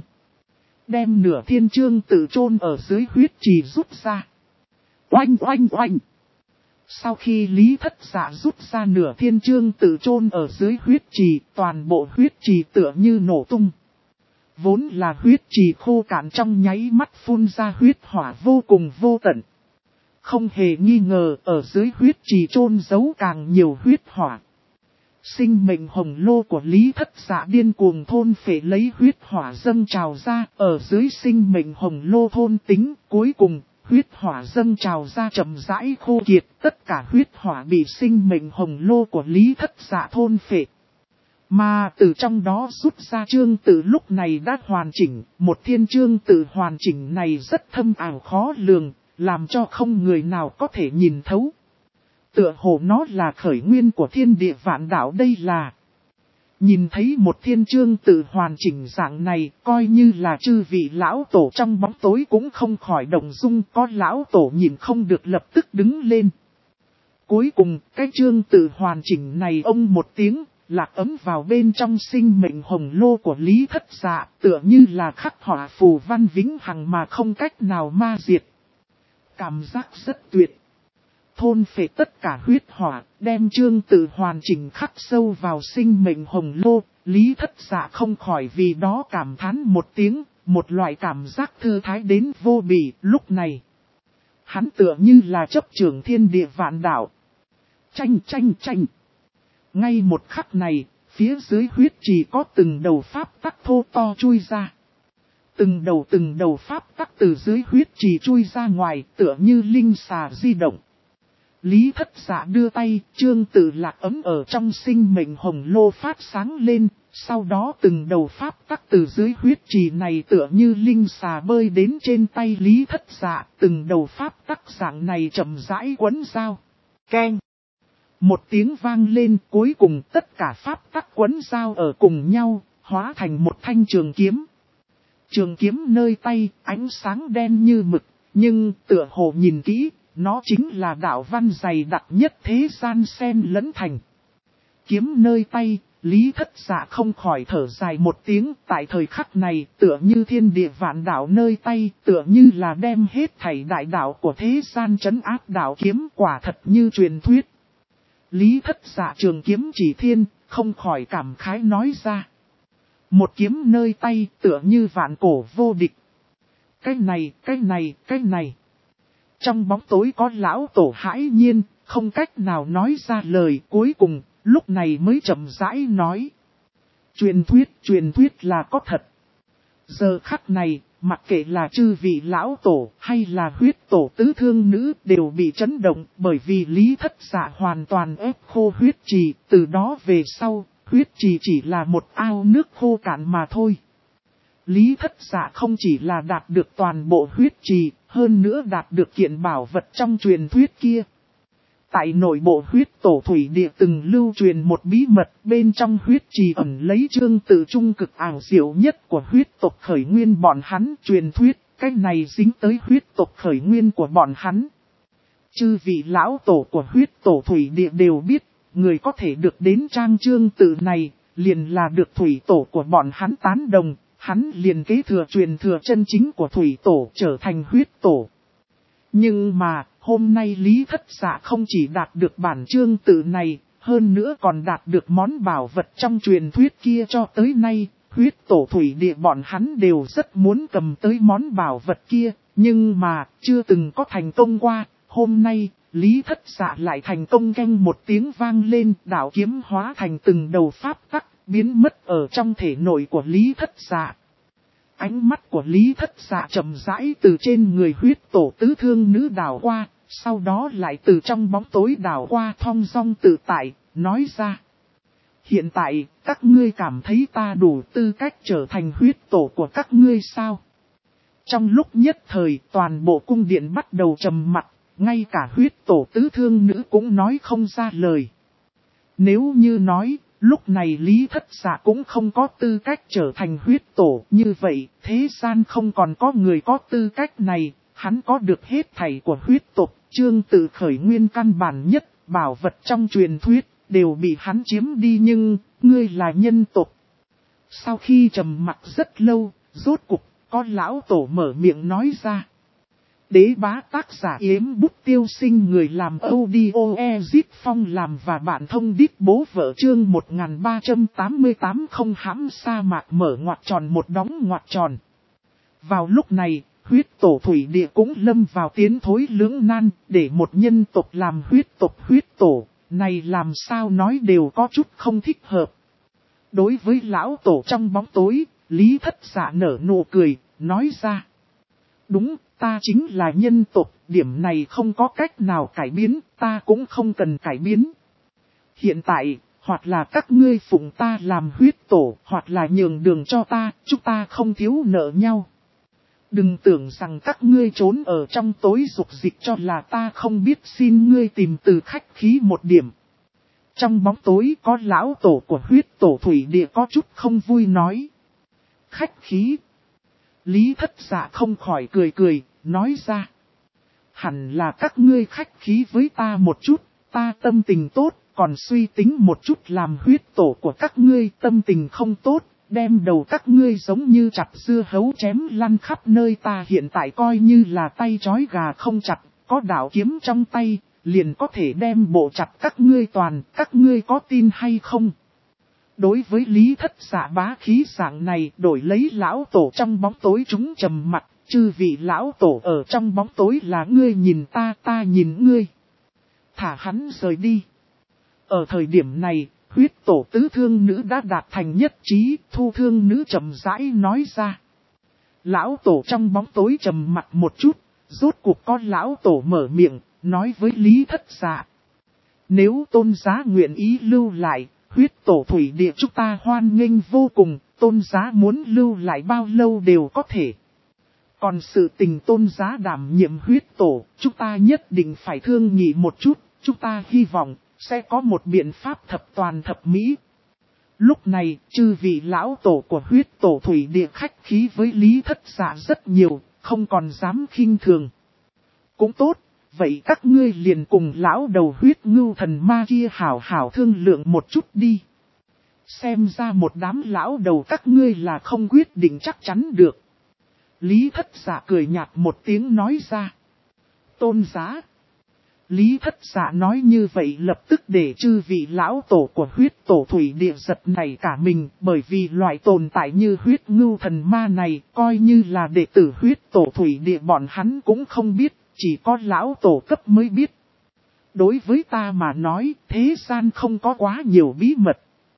[SPEAKER 1] Đem nửa thiên chương tự chôn ở dưới huyết trì rút ra. Oanh oanh oanh. Sau khi Lý Thất Dạ rút ra nửa thiên chương tự chôn ở dưới huyết trì, toàn bộ huyết trì tựa như nổ tung. Vốn là huyết trì khô cạn trong nháy mắt phun ra huyết hỏa vô cùng vô tận. Không hề nghi ngờ ở dưới huyết trì chôn giấu càng nhiều huyết hỏa. Sinh mệnh hồng lô của Lý Thất Dạ điên cuồng thôn phệ lấy huyết hỏa dâng trào ra. Ở dưới sinh mệnh hồng lô thôn tính, cuối cùng, huyết hỏa dâng trào ra chậm rãi khô kiệt. Tất cả huyết hỏa bị sinh mệnh hồng lô của Lý Thất Dạ thôn phệ. Mà từ trong đó rút ra chương tự lúc này đã hoàn chỉnh, một thiên chương tự hoàn chỉnh này rất thâm ảo khó lường, làm cho không người nào có thể nhìn thấu. Tựa hồ nó là khởi nguyên của thiên địa vạn đạo đây là. Nhìn thấy một thiên chương tự hoàn chỉnh dạng này, coi như là chư vị lão tổ trong bóng tối cũng không khỏi động dung, có lão tổ nhìn không được lập tức đứng lên. Cuối cùng, cái chương tự hoàn chỉnh này ông một tiếng, lạc ấm vào bên trong sinh mệnh hồng lô của Lý Thất Dạ, tựa như là khắc họa phù văn vĩnh hằng mà không cách nào ma diệt. Cảm giác rất tuyệt. Thôn phệ tất cả huyết hỏa, đem chương tự hoàn chỉnh khắc sâu vào sinh mệnh hồng lô, Lý Thất Dạ không khỏi vì đó cảm thán một tiếng, một loại cảm giác thư thái đến vô bì. Lúc này, hắn tựa như là chấp trưởng thiên địa vạn đạo. Tranh. Ngay một khắc này, phía dưới huyết trì có từng đầu pháp tắc thô to chui ra. Từng đầu pháp tắc từ dưới huyết trì chui ra ngoài, tựa như linh xà di động. Lý Thất Dạ đưa tay, chương tự lạc ấm ở trong sinh mệnh hồng lô phát sáng lên, Sau đó từng đầu pháp tắc từ dưới huyết trì này tựa như linh xà bơi đến trên tay Lý Thất Dạ, từng đầu pháp tắc dạng này chậm rãi quấn dao. Keng! Một tiếng vang lên, cuối cùng tất cả pháp tắc quấn dao ở cùng nhau, hóa thành một thanh trường kiếm. Trường kiếm nơi tay, ánh sáng đen như mực, nhưng tựa hồ nhìn kỹ, nó chính là đạo văn dày đặc nhất thế gian xen lẫn thành. Kiếm nơi tay, Lý Thất Dạ không khỏi thở dài một tiếng, tại thời khắc này tựa như thiên địa vạn đạo nơi tay, tựa như là đem hết thảy đại đạo của thế gian trấn áp đạo kiếm, quả thật như truyền thuyết. Lý Thất Dạ trường kiếm chỉ thiên, không khỏi cảm khái nói ra. Một kiếm nơi tay tựa như vạn cổ vô địch. Cái này. Trong bóng tối có lão tổ hãi nhiên, không cách nào nói ra lời, cuối cùng, lúc này mới chậm rãi nói. Truyền thuyết là có thật. Giờ khắc này, mặc kệ là chư vị lão tổ hay là huyết tổ tứ thương nữ đều bị chấn động, bởi vì Lý Thất Dạ hoàn toàn ép khô huyết trì, từ đó về sau, huyết trì chỉ là một ao nước khô cạn mà thôi. Lý Thất Dạ không chỉ là đạt được toàn bộ huyết trì, hơn nữa đạt được kiện bảo vật trong truyền thuyết kia. Tại nội bộ huyết tổ thủy địa từng lưu truyền một bí mật, bên trong huyết trì ẩn lấy chương tự trung cực ảo diệu nhất của huyết tộc khởi nguyên bọn hắn. Truyền thuyết, cái này dính tới huyết tộc khởi nguyên của bọn hắn. Chư vị lão tổ của huyết tổ thủy địa đều biết, người có thể được đến trang chương tự này, liền là được thủy tổ của bọn hắn tán đồng, hắn liền kế thừa truyền thừa chân chính của thủy tổ trở thành huyết tổ. Nhưng mà, hôm nay Lý Thất Dạ không chỉ đạt được bản chương tự này, hơn nữa còn đạt được món bảo vật trong truyền thuyết kia. Cho tới nay, huyết tổ thủy địa bọn hắn đều rất muốn cầm tới món bảo vật kia, nhưng mà, chưa từng có thành công qua. Hôm nay, Lý Thất Dạ lại thành công. Keng một tiếng vang lên, đạo kiếm hóa thành từng đầu pháp tắc, biến mất ở trong thể nội của Lý Thất Dạ. Ánh mắt của Lý Thất Dạ chậm rãi từ trên người huyết tổ tứ thương nữ đảo qua, sau đó lại từ trong bóng tối đảo qua, thong dong tự tại, nói ra. Hiện tại, các ngươi cảm thấy ta đủ tư cách trở thành huyết tổ của các ngươi sao? Trong lúc nhất thời, toàn bộ cung điện bắt đầu trầm mặc, ngay cả huyết tổ tứ thương nữ cũng nói không ra lời. Nếu như nói, lúc này Lý Thất Dạ cũng không có tư cách trở thành huyết tổ, như vậy, thế gian không còn có người có tư cách này, hắn có được hết thảy của huyết tộc, chương tự khởi nguyên căn bản nhất, bảo vật trong truyền thuyết, đều bị hắn chiếm đi. Nhưng, ngươi là nhân tộc. Sau khi trầm mặc rất lâu, rốt cục, có lão tổ mở miệng nói ra. Đế bá tác giả Yếm Bút Tiêu Sinh, người làm audio Ezip Phong làm và bạn thông đít bố vợ, chương 1388 không hãm sa mạc mở ngoặc tròn một đóng ngoặc tròn. Vào lúc này, huyết tổ thủy địa cũng lâm vào tiến thối lưỡng nan, để một nhân tộc làm huyết tổ, này làm sao nói đều có chút không thích hợp. Đối với lão tổ trong bóng tối, Lý Thất Dạ nở nụ cười, nói ra. Đúng, ta chính là nhân tộc, điểm này không có cách nào cải biến, ta cũng không cần cải biến. Hiện tại, hoặc là các ngươi phụng ta làm huyết tổ, hoặc là nhường đường cho ta, chúng ta không thiếu nợ nhau. Đừng tưởng rằng các ngươi trốn ở trong tối dục dịch cho là ta không biết, xin ngươi tìm từ khách khí một điểm. Trong bóng tối có lão tổ của huyết tổ thủy địa có chút không vui nói. Khách khí. Lý Thất Dạ không khỏi cười, nói ra. Hẳn là các ngươi khách khí với ta một chút, ta tâm tình tốt, còn suy tính một chút làm huyết tổ của các ngươi tâm tình không tốt, đem đầu các ngươi giống như chặt dưa hấu chém lăn khắp nơi. Ta hiện tại coi như là tay trói gà không chặt, có đạo kiếm trong tay, liền có thể đem bộ chặt các ngươi toàn, các ngươi có tin hay không? Đối với Lý Thất Dạ bá khí dạng này, đổi lấy lão tổ trong bóng tối chúng trầm mặt, chư vị lão tổ ở trong bóng tối là ngươi nhìn ta, ta nhìn ngươi. Thả hắn rời đi. Ở thời điểm này, huyết tổ tứ thương nữ đã đạt thành nhất trí, thu thương nữ chậm rãi nói ra. Lão tổ trong bóng tối trầm mặt một chút, rốt cuộc có lão tổ mở miệng, nói với Lý Thất Dạ. Nếu tôn giá nguyện ý lưu lại, huyết tổ thủy địa chúng ta hoan nghênh vô cùng, tôn giá muốn lưu lại bao lâu đều có thể. Còn sự tình tôn giá đảm nhiệm huyết tổ, chúng ta nhất định phải thương nghị một chút, chúng ta hy vọng sẽ có một biện pháp thập toàn thập mỹ. Lúc này, chư vị lão tổ của huyết tổ thủy địa khách khí với Lý Thất Dạ rất nhiều, không còn dám khinh thường. Cũng tốt, vậy các ngươi liền cùng lão đầu huyết ngưu thần ma kia hảo hảo thương lượng một chút đi. Xem ra một đám lão đầu các ngươi là không quyết định chắc chắn được. Lý Thất Dạ cười nhạt một tiếng nói ra. Tôn giá. Lý Thất Dạ nói như vậy lập tức để chư vị lão tổ của huyết tổ thủy địa giật này cả mình, bởi vì loại tồn tại như huyết ngưu thần ma này coi như là đệ tử huyết tổ thủy địa bọn hắn cũng không biết, chỉ có lão tổ cấp mới biết. Đối với ta mà nói, thế gian không có quá nhiều bí mật.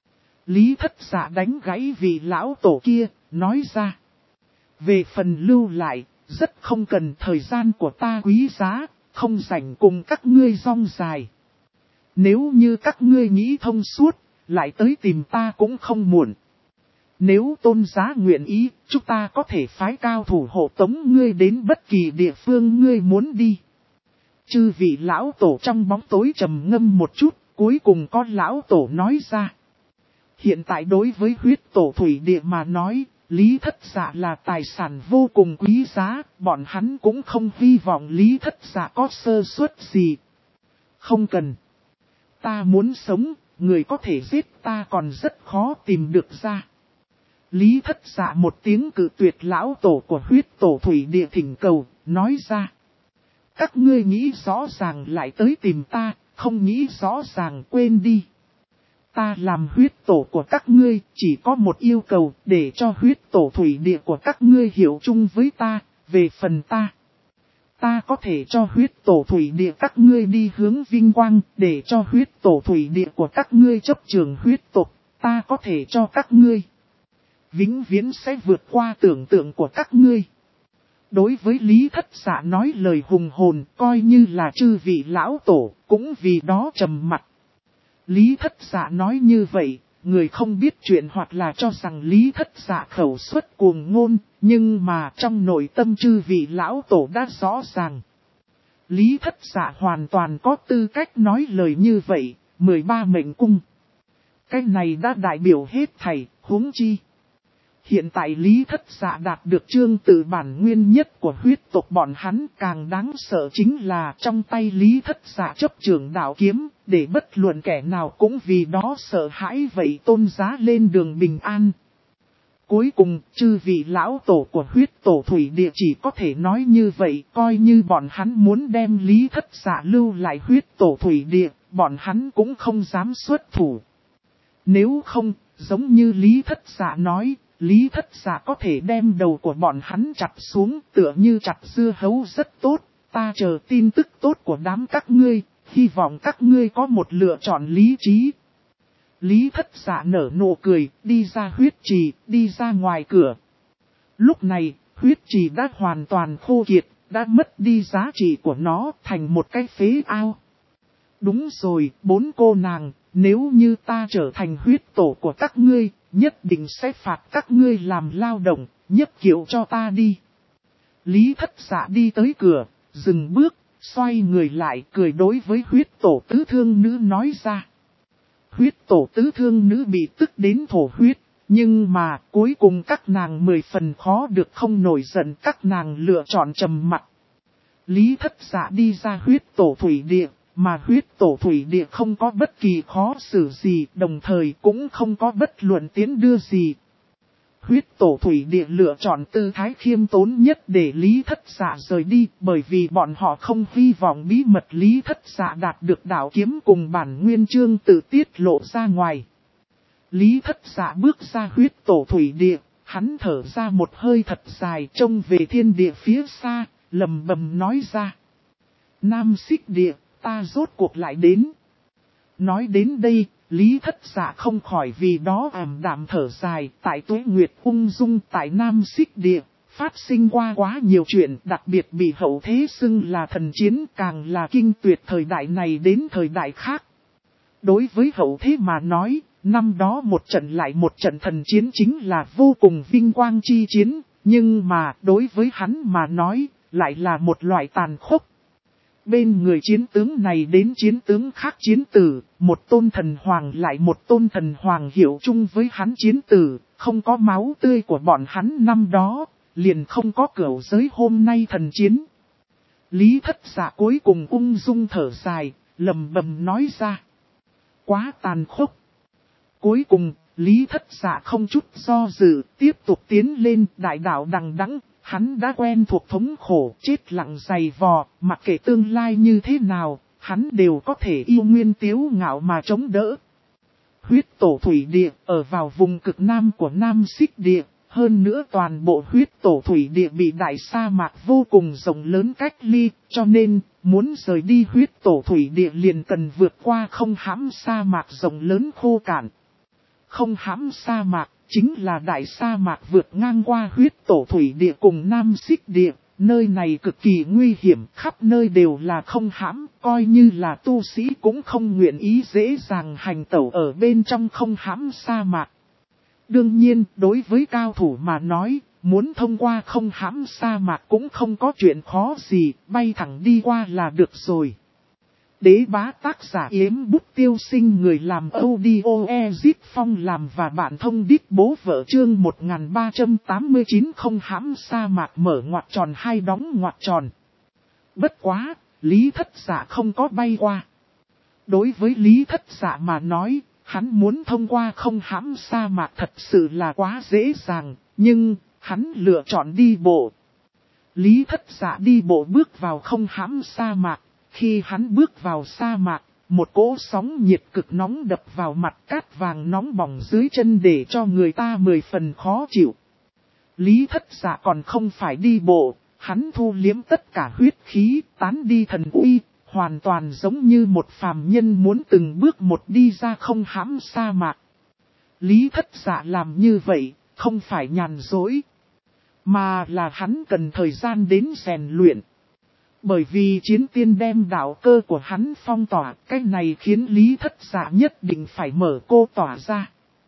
[SPEAKER 1] Lý Thất Dạ đánh gãy vị lão tổ kia, nói ra. Về phần lưu lại, rất không cần, thời gian của ta quý giá, không rảnh cùng các ngươi rong dài. Nếu như các ngươi nghĩ thông suốt, lại tới tìm ta cũng không muộn. Nếu tôn giá nguyện ý, chúng ta có thể phái cao thủ hộ tống ngươi đến bất kỳ địa phương ngươi muốn đi. Chư vị lão tổ trong bóng tối trầm ngâm một chút, cuối cùng có lão tổ nói ra. Hiện tại đối với huyết tổ thủy địa mà nói, Lý Thất Dạ là tài sản vô cùng quý giá, bọn hắn cũng không hy vọng Lý Thất Dạ có sơ suất gì. Không cần. Ta muốn sống, người có thể giết ta còn rất khó tìm được ra. Lý Thất Dạ một tiếng cự tuyệt lão tổ của huyết tổ thủy địa thỉnh cầu, nói ra. Các ngươi nghĩ rõ ràng lại tới tìm ta, không nghĩ rõ ràng quên đi. Ta làm huyết tổ của các ngươi, chỉ có một yêu cầu, để cho huyết tổ thủy địa của các ngươi hiểu chung với ta, về phần ta. Ta có thể cho huyết tổ thủy địa các ngươi đi hướng vinh quang, để cho huyết tổ thủy địa của các ngươi chấp trường huyết tộc, ta có thể cho các ngươi. Vĩnh viễn sẽ vượt qua tưởng tượng của các ngươi. Đối với Lý Thất Dạ nói lời hùng hồn, coi như là chư vị lão tổ, cũng vì đó trầm mặt. Lý Thất Dạ nói như vậy, người không biết chuyện hoặc là cho rằng Lý Thất Dạ khẩu suất cuồng ngôn, nhưng mà trong nội tâm chư vị lão tổ đã rõ ràng. Lý Thất Dạ hoàn toàn có tư cách nói lời như vậy, 13 mệnh cung. Cái này đã đại biểu hết thảy, huống chi. Hiện tại Lý Thất Dạ đạt được chương tự bản nguyên nhất của huyết tộc bọn hắn, càng đáng sợ chính là trong tay Lý Thất Dạ chấp trưởng đạo kiếm, để bất luận kẻ nào cũng vì đó sợ hãi, vậy tôn giá lên đường bình an. Cuối cùng, chư vị lão tổ của huyết tổ thủy địa chỉ có thể nói như vậy, coi như bọn hắn muốn đem Lý Thất Dạ lưu lại huyết tổ thủy địa, bọn hắn cũng không dám xuất thủ. Nếu không, giống như Lý Thất Dạ nói, Lý Thất Dạ có thể đem đầu của bọn hắn chặt xuống, tựa như chặt dưa hấu rất tốt, ta chờ tin tức tốt của đám các ngươi, hy vọng các ngươi có một lựa chọn lý trí. Lý Thất Dạ nở nụ cười, đi ra huyết trì, đi ra ngoài cửa. Lúc này, huyết trì đã hoàn toàn khô kiệt, đã mất đi giá trị của nó, thành một cái phế ao. Đúng rồi, 4 cô nàng, nếu như ta trở thành huyết tổ của các ngươi, nhất định sẽ phạt các ngươi làm lao động, nhấc kiệu cho ta đi. Lý Thất Dạ đi tới cửa, dừng bước, xoay người lại cười đối với huyết tổ tứ thương nữ nói ra. Huyết tổ tứ thương nữ bị tức đến thổ huyết, nhưng mà cuối cùng các nàng 10 phần khó được không nổi giận, các nàng lựa chọn trầm mặc. Lý Thất Dạ đi ra huyết tổ thủy địa, mà huyết tổ thủy địa không có bất kỳ khó xử gì, đồng thời cũng không có bất luận tiến đưa gì. Huyết tổ thủy địa lựa chọn tư thái khiêm tốn nhất để Lý Thất Dạ rời đi, bởi vì bọn họ không hy vọng bí mật Lý Thất Dạ đạt được đạo kiếm cùng bản nguyên chương tự tiết lộ ra ngoài. Lý Thất Dạ bước ra huyết tổ thủy địa, hắn thở ra một hơi thật dài, trông về thiên địa phía xa, lầm bầm nói ra. Nam Xích Địa, ta rốt cuộc lại đến. Nói đến đây, Lý Thất Dạ không khỏi vì đó ảm đạm thở dài, tại Tuế Nguyệt ung dung tại Nam Xích Địa, phát sinh qua quá nhiều chuyện, đặc biệt bị hậu thế xưng là thần chiến, càng là kinh tuyệt thời đại này đến thời đại khác. Đối với hậu thế mà nói, năm đó một trận lại một trận thần chiến chính là vô cùng vinh quang chi chiến, nhưng mà đối với hắn mà nói, lại là một loại tàn khốc. Bên người chiến tướng này đến chiến tướng khác chiến tử, một tôn thần hoàng lại một tôn thần hoàng hiệu chung với hắn chiến tử, không có máu tươi của bọn hắn năm đó, liền không có cửu giới hôm nay thần chiến. Lý Thất Dạ cuối cùng ung dung thở dài, lầm bầm nói ra. Quá tàn khốc. Cuối cùng, Lý Thất Dạ không chút do dự, tiếp tục tiến lên đại đạo đằng đẵng. Hắn đã quen thuộc thống khổ, chết lặng dày vò, mặc kệ tương lai như thế nào, hắn đều có thể yêu nguyên tiếu ngạo mà chống đỡ. Huyết tổ thủy địa ở vào vùng cực nam của Nam Xích địa, hơn nữa toàn bộ huyết tổ thủy địa bị đại sa mạc vô cùng rộng lớn cách ly, cho nên muốn rời đi huyết tổ thủy địa liền cần vượt qua không hãm sa mạc rộng lớn khô cạn. Không hãm sa mạc chính là đại sa mạc vượt ngang qua huyết tổ thủy địa cùng Nam Xích địa, nơi này cực kỳ nguy hiểm, khắp nơi đều là không hãm, coi như là tu sĩ cũng không nguyện ý dễ dàng hành tẩu ở bên trong không hãm sa mạc. Đương nhiên, đối với cao thủ mà nói, muốn thông qua không hãm sa mạc cũng không có chuyện khó gì, bay thẳng đi qua là được rồi. Đế bá tác giả Yếm Bút Tiêu Sinh, người làm audio Ezip Phong làm và bạn thông đít bố vợ chương 1389 không hãm sa mạc mở ngoặc tròn hai đóng ngoặc tròn. Bất quá, Lý Thất Dạ không có bay qua. Đối với Lý Thất Dạ mà nói, hắn muốn thông qua không hãm sa mạc thật sự là quá dễ dàng, nhưng hắn lựa chọn đi bộ. Lý Thất Dạ đi bộ bước vào không hãm sa mạc. Khi hắn bước vào sa mạc, một cỗ sóng nhiệt cực nóng đập vào mặt, cát vàng nóng bỏng dưới chân để cho người ta 10 phần khó chịu. Lý Thất Dạ còn không phải đi bộ, hắn thu liếm tất cả huyết khí, tán đi thần uy, hoàn toàn giống như một phàm nhân muốn từng bước một đi ra không hãm sa mạc. Lý Thất Dạ làm như vậy, không phải nhàn dối, mà là hắn cần thời gian đến rèn luyện. Bởi vì chiến tiên đem đạo cơ của hắn phong tỏa, cái này khiến Lý Thất Dạ nhất định phải mở cô tỏa ra.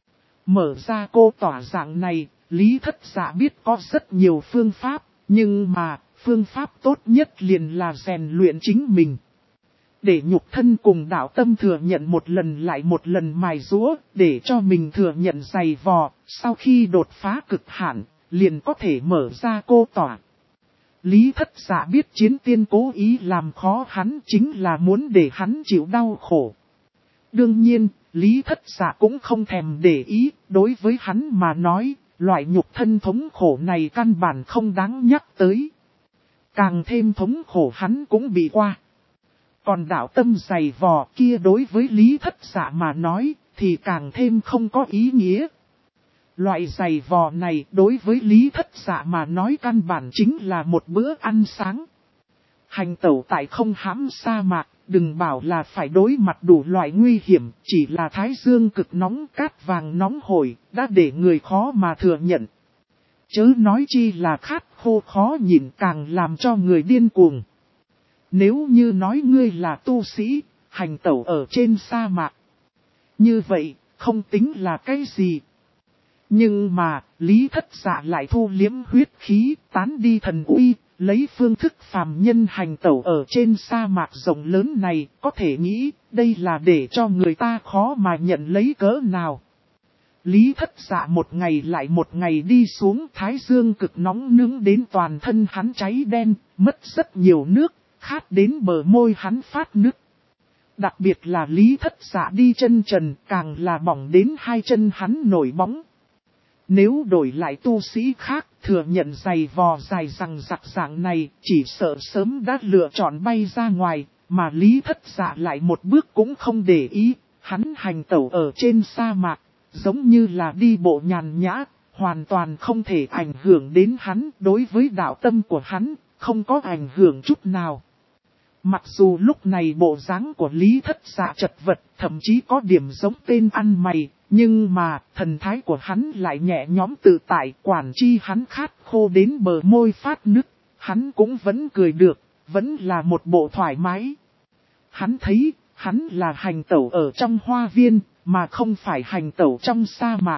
[SPEAKER 1] Mở ra cô tỏa dạng này, Lý Thất Dạ biết có rất nhiều phương pháp, nhưng mà phương pháp tốt nhất liền là rèn luyện chính mình. Để nhục thân cùng đạo tâm thừa nhận một lần lại một lần mài giũa, để cho mình thừa nhận dày vò, sau khi đột phá cực hạn, liền có thể mở ra cô tỏa. Lý Thất Dạ biết chiến tiên cố ý làm khó hắn chính là muốn để hắn chịu đau khổ. Đương nhiên, Lý Thất Dạ cũng không thèm để ý, đối với hắn mà nói, loại nhục thân thống khổ này căn bản không đáng nhắc tới. Càng thêm thống khổ hắn cũng bị qua. Còn đạo tâm dày vò kia đối với Lý Thất Dạ mà nói, thì càng thêm không có ý nghĩa. Loại dày vò này đối với Lý Thất Dạ mà nói căn bản chính là một bữa ăn sáng. Hành tẩu tại không hãm sa mạc, đừng bảo là phải đối mặt đủ loại nguy hiểm, chỉ là thái dương cực nóng cát vàng nóng hổi, đã để người khó mà thừa nhận. Chớ nói chi là khát khô khó nhịn càng làm cho người điên cuồng. Nếu như nói ngươi là tu sĩ, hành tẩu ở trên sa mạc, như vậy, không tính là cái gì. Nhưng mà, Lý Thất Dạ lại thu liếm huyết khí, tán đi thần uy, lấy phương thức phàm nhân hành tẩu ở trên sa mạc rộng lớn này, có thể nghĩ, đây là để cho người ta khó mà nhận lấy cỡ nào. Lý Thất Dạ một ngày lại một ngày đi xuống, thái dương cực nóng nướng đến toàn thân hắn cháy đen, mất rất nhiều nước, khát đến bờ môi hắn phát nứt. Đặc biệt là Lý Thất Dạ đi chân trần, càng là bỏng đến hai chân hắn nổi bóng. Nếu đổi lại tu sĩ khác, thừa nhận giày vò dài rằng giặc dạng này, chỉ sợ sớm đã lựa chọn bay ra ngoài, mà Lý Thất Dạ lại một bước cũng không để ý, hắn hành tẩu ở trên sa mạc, giống như là đi bộ nhàn nhã, hoàn toàn không thể ảnh hưởng đến hắn, đối với đạo tâm của hắn, không có ảnh hưởng chút nào. Mặc dù lúc này bộ dáng của Lý Thất Dạ chật vật, thậm chí có điểm giống tên ăn mày, nhưng mà thần thái của hắn lại nhẹ nhõm tự tại, quản chi hắn khát khô đến bờ môi phát nứt, hắn cũng vẫn cười được, vẫn là một bộ thoải mái. Hắn thấy, hắn là hành tẩu ở trong hoa viên, mà không phải hành tẩu trong sa mạc.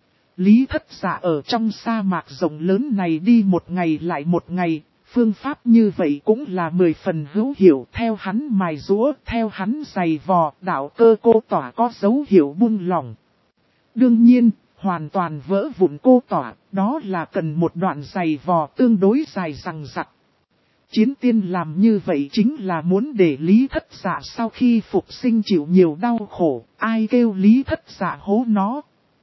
[SPEAKER 1] Lý Thất Dạ ở trong sa mạc rộng lớn này đi một ngày lại một ngày, phương pháp như vậy cũng là 10 phần hữu hiệu. Theo hắn mài rũa, theo hắn giày vò, đạo cơ cô tỏa có dấu hiệu buông lỏng. Đương nhiên, hoàn toàn vỡ vụn cô tỏa, đó là cần một đoạn giày vò tương đối dài dằng dặc. Chiến tiên làm như vậy chính là muốn để Lý Thất Dạ sau khi phục sinh chịu nhiều đau khổ, ai kêu Lý Thất Dạ hố nó.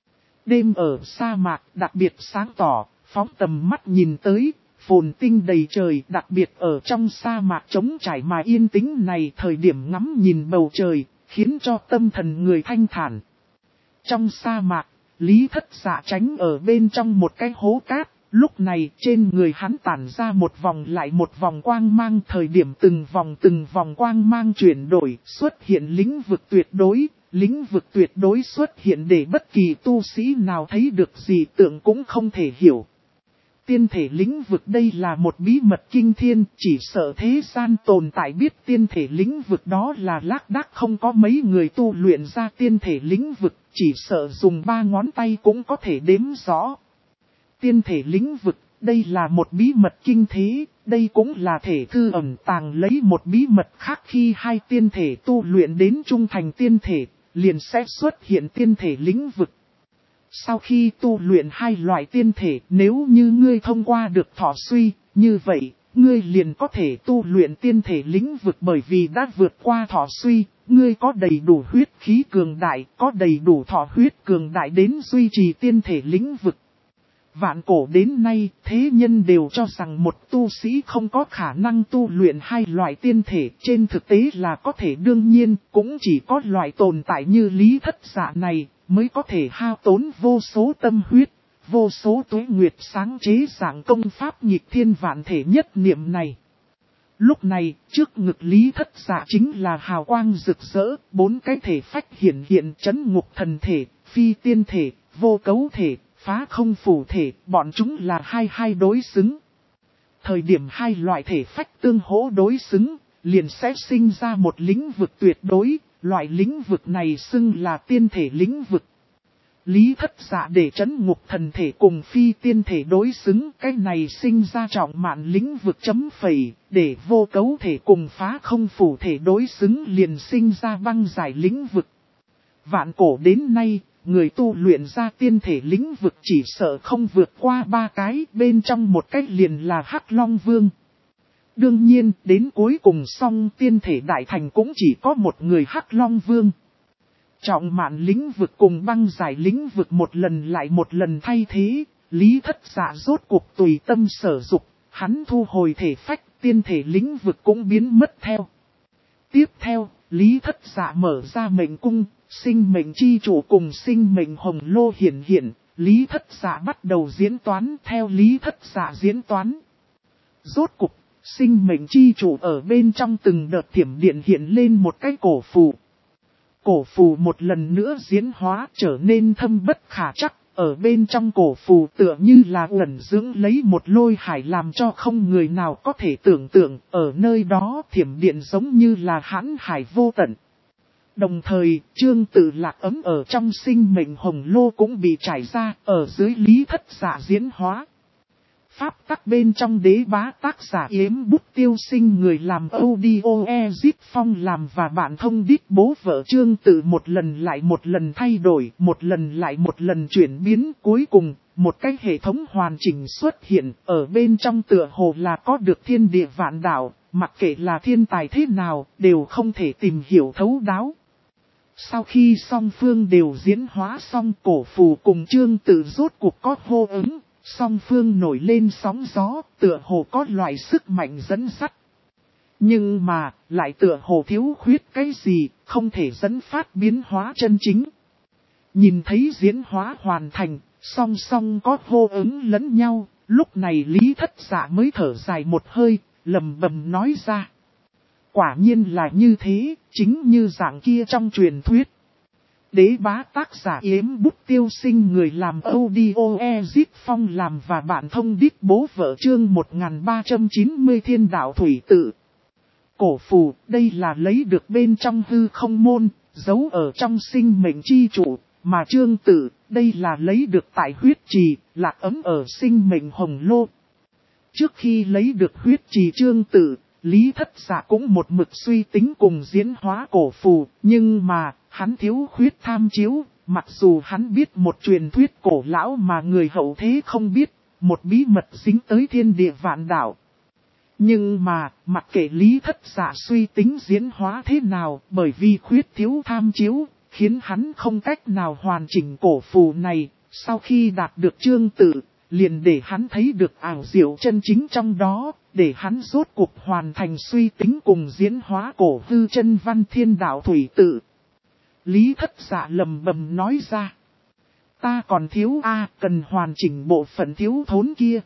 [SPEAKER 1] Đêm ở sa mạc đặc biệt sáng tỏ, phóng tầm mắt nhìn tới, phồn tinh đầy trời, đặc biệt ở trong sa mạc trống trải mà yên tĩnh này, thời điểm ngắm nhìn bầu trời, khiến cho tâm thần người thanh thản. Trong sa mạc, Lý Thất Dạ tránh ở bên trong một cái hố cát, lúc này trên người hắn tản ra một vòng lại một vòng quang mang, thời điểm từng vòng quang mang chuyển đổi, xuất hiện lĩnh vực tuyệt đối. Lĩnh vực tuyệt đối xuất hiện để bất kỳ tu sĩ nào thấy được gì tưởng cũng không thể hiểu. Tiên thể lĩnh vực đây là một bí mật kinh thiên, chỉ sợ thế gian tồn tại biết tiên thể lĩnh vực đó là lác đác, không có mấy người tu luyện ra tiên thể lĩnh vực, chỉ sợ dùng 3 ngón tay cũng có thể đếm rõ. Tiên thể lĩnh vực, đây là một bí mật kinh thế, đây cũng là thể thư ẩn tàng lấy một bí mật khác, khi hai tiên thể tu luyện đến trung thành tiên thể, liền sẽ xuất hiện tiên thể lĩnh vực. Sau khi tu luyện hai loại tiên thể, nếu như ngươi thông qua được thọ suy, như vậy, ngươi liền có thể tu luyện tiên thể lĩnh vực, bởi vì đã vượt qua thọ suy, ngươi có đầy đủ huyết khí cường đại, có đầy đủ thọ huyết cường đại đến duy trì tiên thể lĩnh vực. Vạn cổ đến nay, thế nhân đều cho rằng một tu sĩ không có khả năng tu luyện hai loại tiên thể, trên thực tế là có thể, đương nhiên, cũng chỉ có loại tồn tại như Lý Thất Dạ này, mới có thể hao tốn vô số tâm huyết, vô số tuế nguyệt sáng chế dạng công pháp nghịch thiên vạn thể nhất niệm này. Lúc này, trước ngực Lý Thất Dạ chính là hào quang rực rỡ, 4 cái thể phách hiển hiện, chấn ngục thần thể, phi tiên thể, vô cấu thể, phá không phủ thể, bọn chúng là hai đối xứng. Thời điểm hai loại thể phách tương hỗ đối xứng, liền sẽ sinh ra một lĩnh vực tuyệt đối, loại lĩnh vực này xưng là tiên thể lĩnh vực. Lý Thất Dạ để chấn ngục thần thể cùng phi tiên thể đối xứng, cái này sinh ra trọng mạn lĩnh vực chấm phẩy, để vô cấu thể cùng phá không phủ thể đối xứng liền sinh ra băng giải lĩnh vực. Vạn cổ đến nay, người tu luyện ra tiên thể lĩnh vực chỉ sợ không vượt qua 3 cái, bên trong một cái liền là Hắc Long Vương. Đương nhiên, đến cuối cùng xong tiên thể đại thành cũng chỉ có một người Hắc Long Vương. Trọng mạn lĩnh vực cùng băng giải lĩnh vực một lần lại một lần thay thế, Lý Thất Dạ rốt cuộc tùy tâm sở dục, hắn thu hồi thể phách, tiên thể lĩnh vực cũng biến mất theo. Tiếp theo, Lý Thất Dạ mở ra mệnh cung, sinh mệnh chi chủ cùng sinh mệnh hồng lô hiển hiện, Lý Thất Dạ bắt đầu diễn toán theo Lý Thất Dạ diễn toán. Rốt cục, sinh mệnh chi chủ ở bên trong từng đợt thiểm điện hiện lên một cái cổ phù. Cổ phù một lần nữa diễn hóa trở nên thâm bất khả chắc, ở bên trong cổ phù tựa như là ẩn dưỡng lấy một lôi hải làm cho không người nào có thể tưởng tượng, ở nơi đó thiểm điện giống như là hãn hải vô tận. Đồng thời, Trương Tử Lạc ấm ở trong sinh mệnh hồng lô cũng bị trải ra ở dưới Lý Thất Dạ diễn hóa. Pháp tắc bên trong đế bá tác giả Yếm Bút Tiêu Sinh người làm audio Ezip Phong làm và bạn thông đít bố vợ Trương Tử một lần lại một lần thay đổi, một lần lại một lần chuyển biến, cuối cùng, một cái hệ thống hoàn chỉnh xuất hiện, ở bên trong tựa hồ là có được thiên địa vạn đạo, mặc kệ là thiên tài thế nào, đều không thể tìm hiểu thấu đáo. Sau khi song phương đều diễn hóa xong, cổ phù cùng Trương Tử rốt cuộc có hô ứng. Song phương nổi lên sóng gió, tựa hồ có loại sức mạnh dẫn dắt. Nhưng mà, lại tựa hồ thiếu khuyết cái gì, không thể dẫn phát biến hóa chân chính. Nhìn thấy diễn hóa hoàn thành, song song có hô ứng lẫn nhau, lúc này Lý Thất Dạ mới thở dài một hơi, lầm bầm nói ra. Quả nhiên là như thế, chính như dạng kia trong truyền thuyết. Đế bá tác giả Yếm Bút Tiêu Sinh người làm audio Ezip Phong làm và bạn thông đít bố vợ chương 1390 Thiên Đạo Thủy Tự. Cổ phù, đây là lấy được bên trong hư không môn, giấu ở trong sinh mệnh chi trụ, mà trương tử, đây là lấy được tại huyết trì, lạc ấm ở sinh mệnh hồng lô. Trước khi lấy được huyết trì trương tử, Lý Thất Dạ cũng một mực suy tính cùng diễn hóa cổ phù, nhưng mà, hắn thiếu khuyết tham chiếu, mặc dù hắn biết một truyền thuyết cổ lão mà người hậu thế không biết, một bí mật dính tới thiên địa vạn đạo. Nhưng mà, mặc kệ Lý Thất Dạ suy tính diễn hóa thế nào, bởi vì khuyết thiếu tham chiếu, khiến hắn không cách nào hoàn chỉnh cổ phù này, sau khi đạt được trương tử, liền để hắn thấy được ảo diệu chân chính trong đó, để hắn rốt cuộc hoàn thành suy tính cùng diễn hóa cổ hư chân văn thiên đạo thủy tự. Lý Thất Dạ lầm bầm nói ra. Ta còn thiếu cần hoàn chỉnh bộ phận thiếu thốn kia.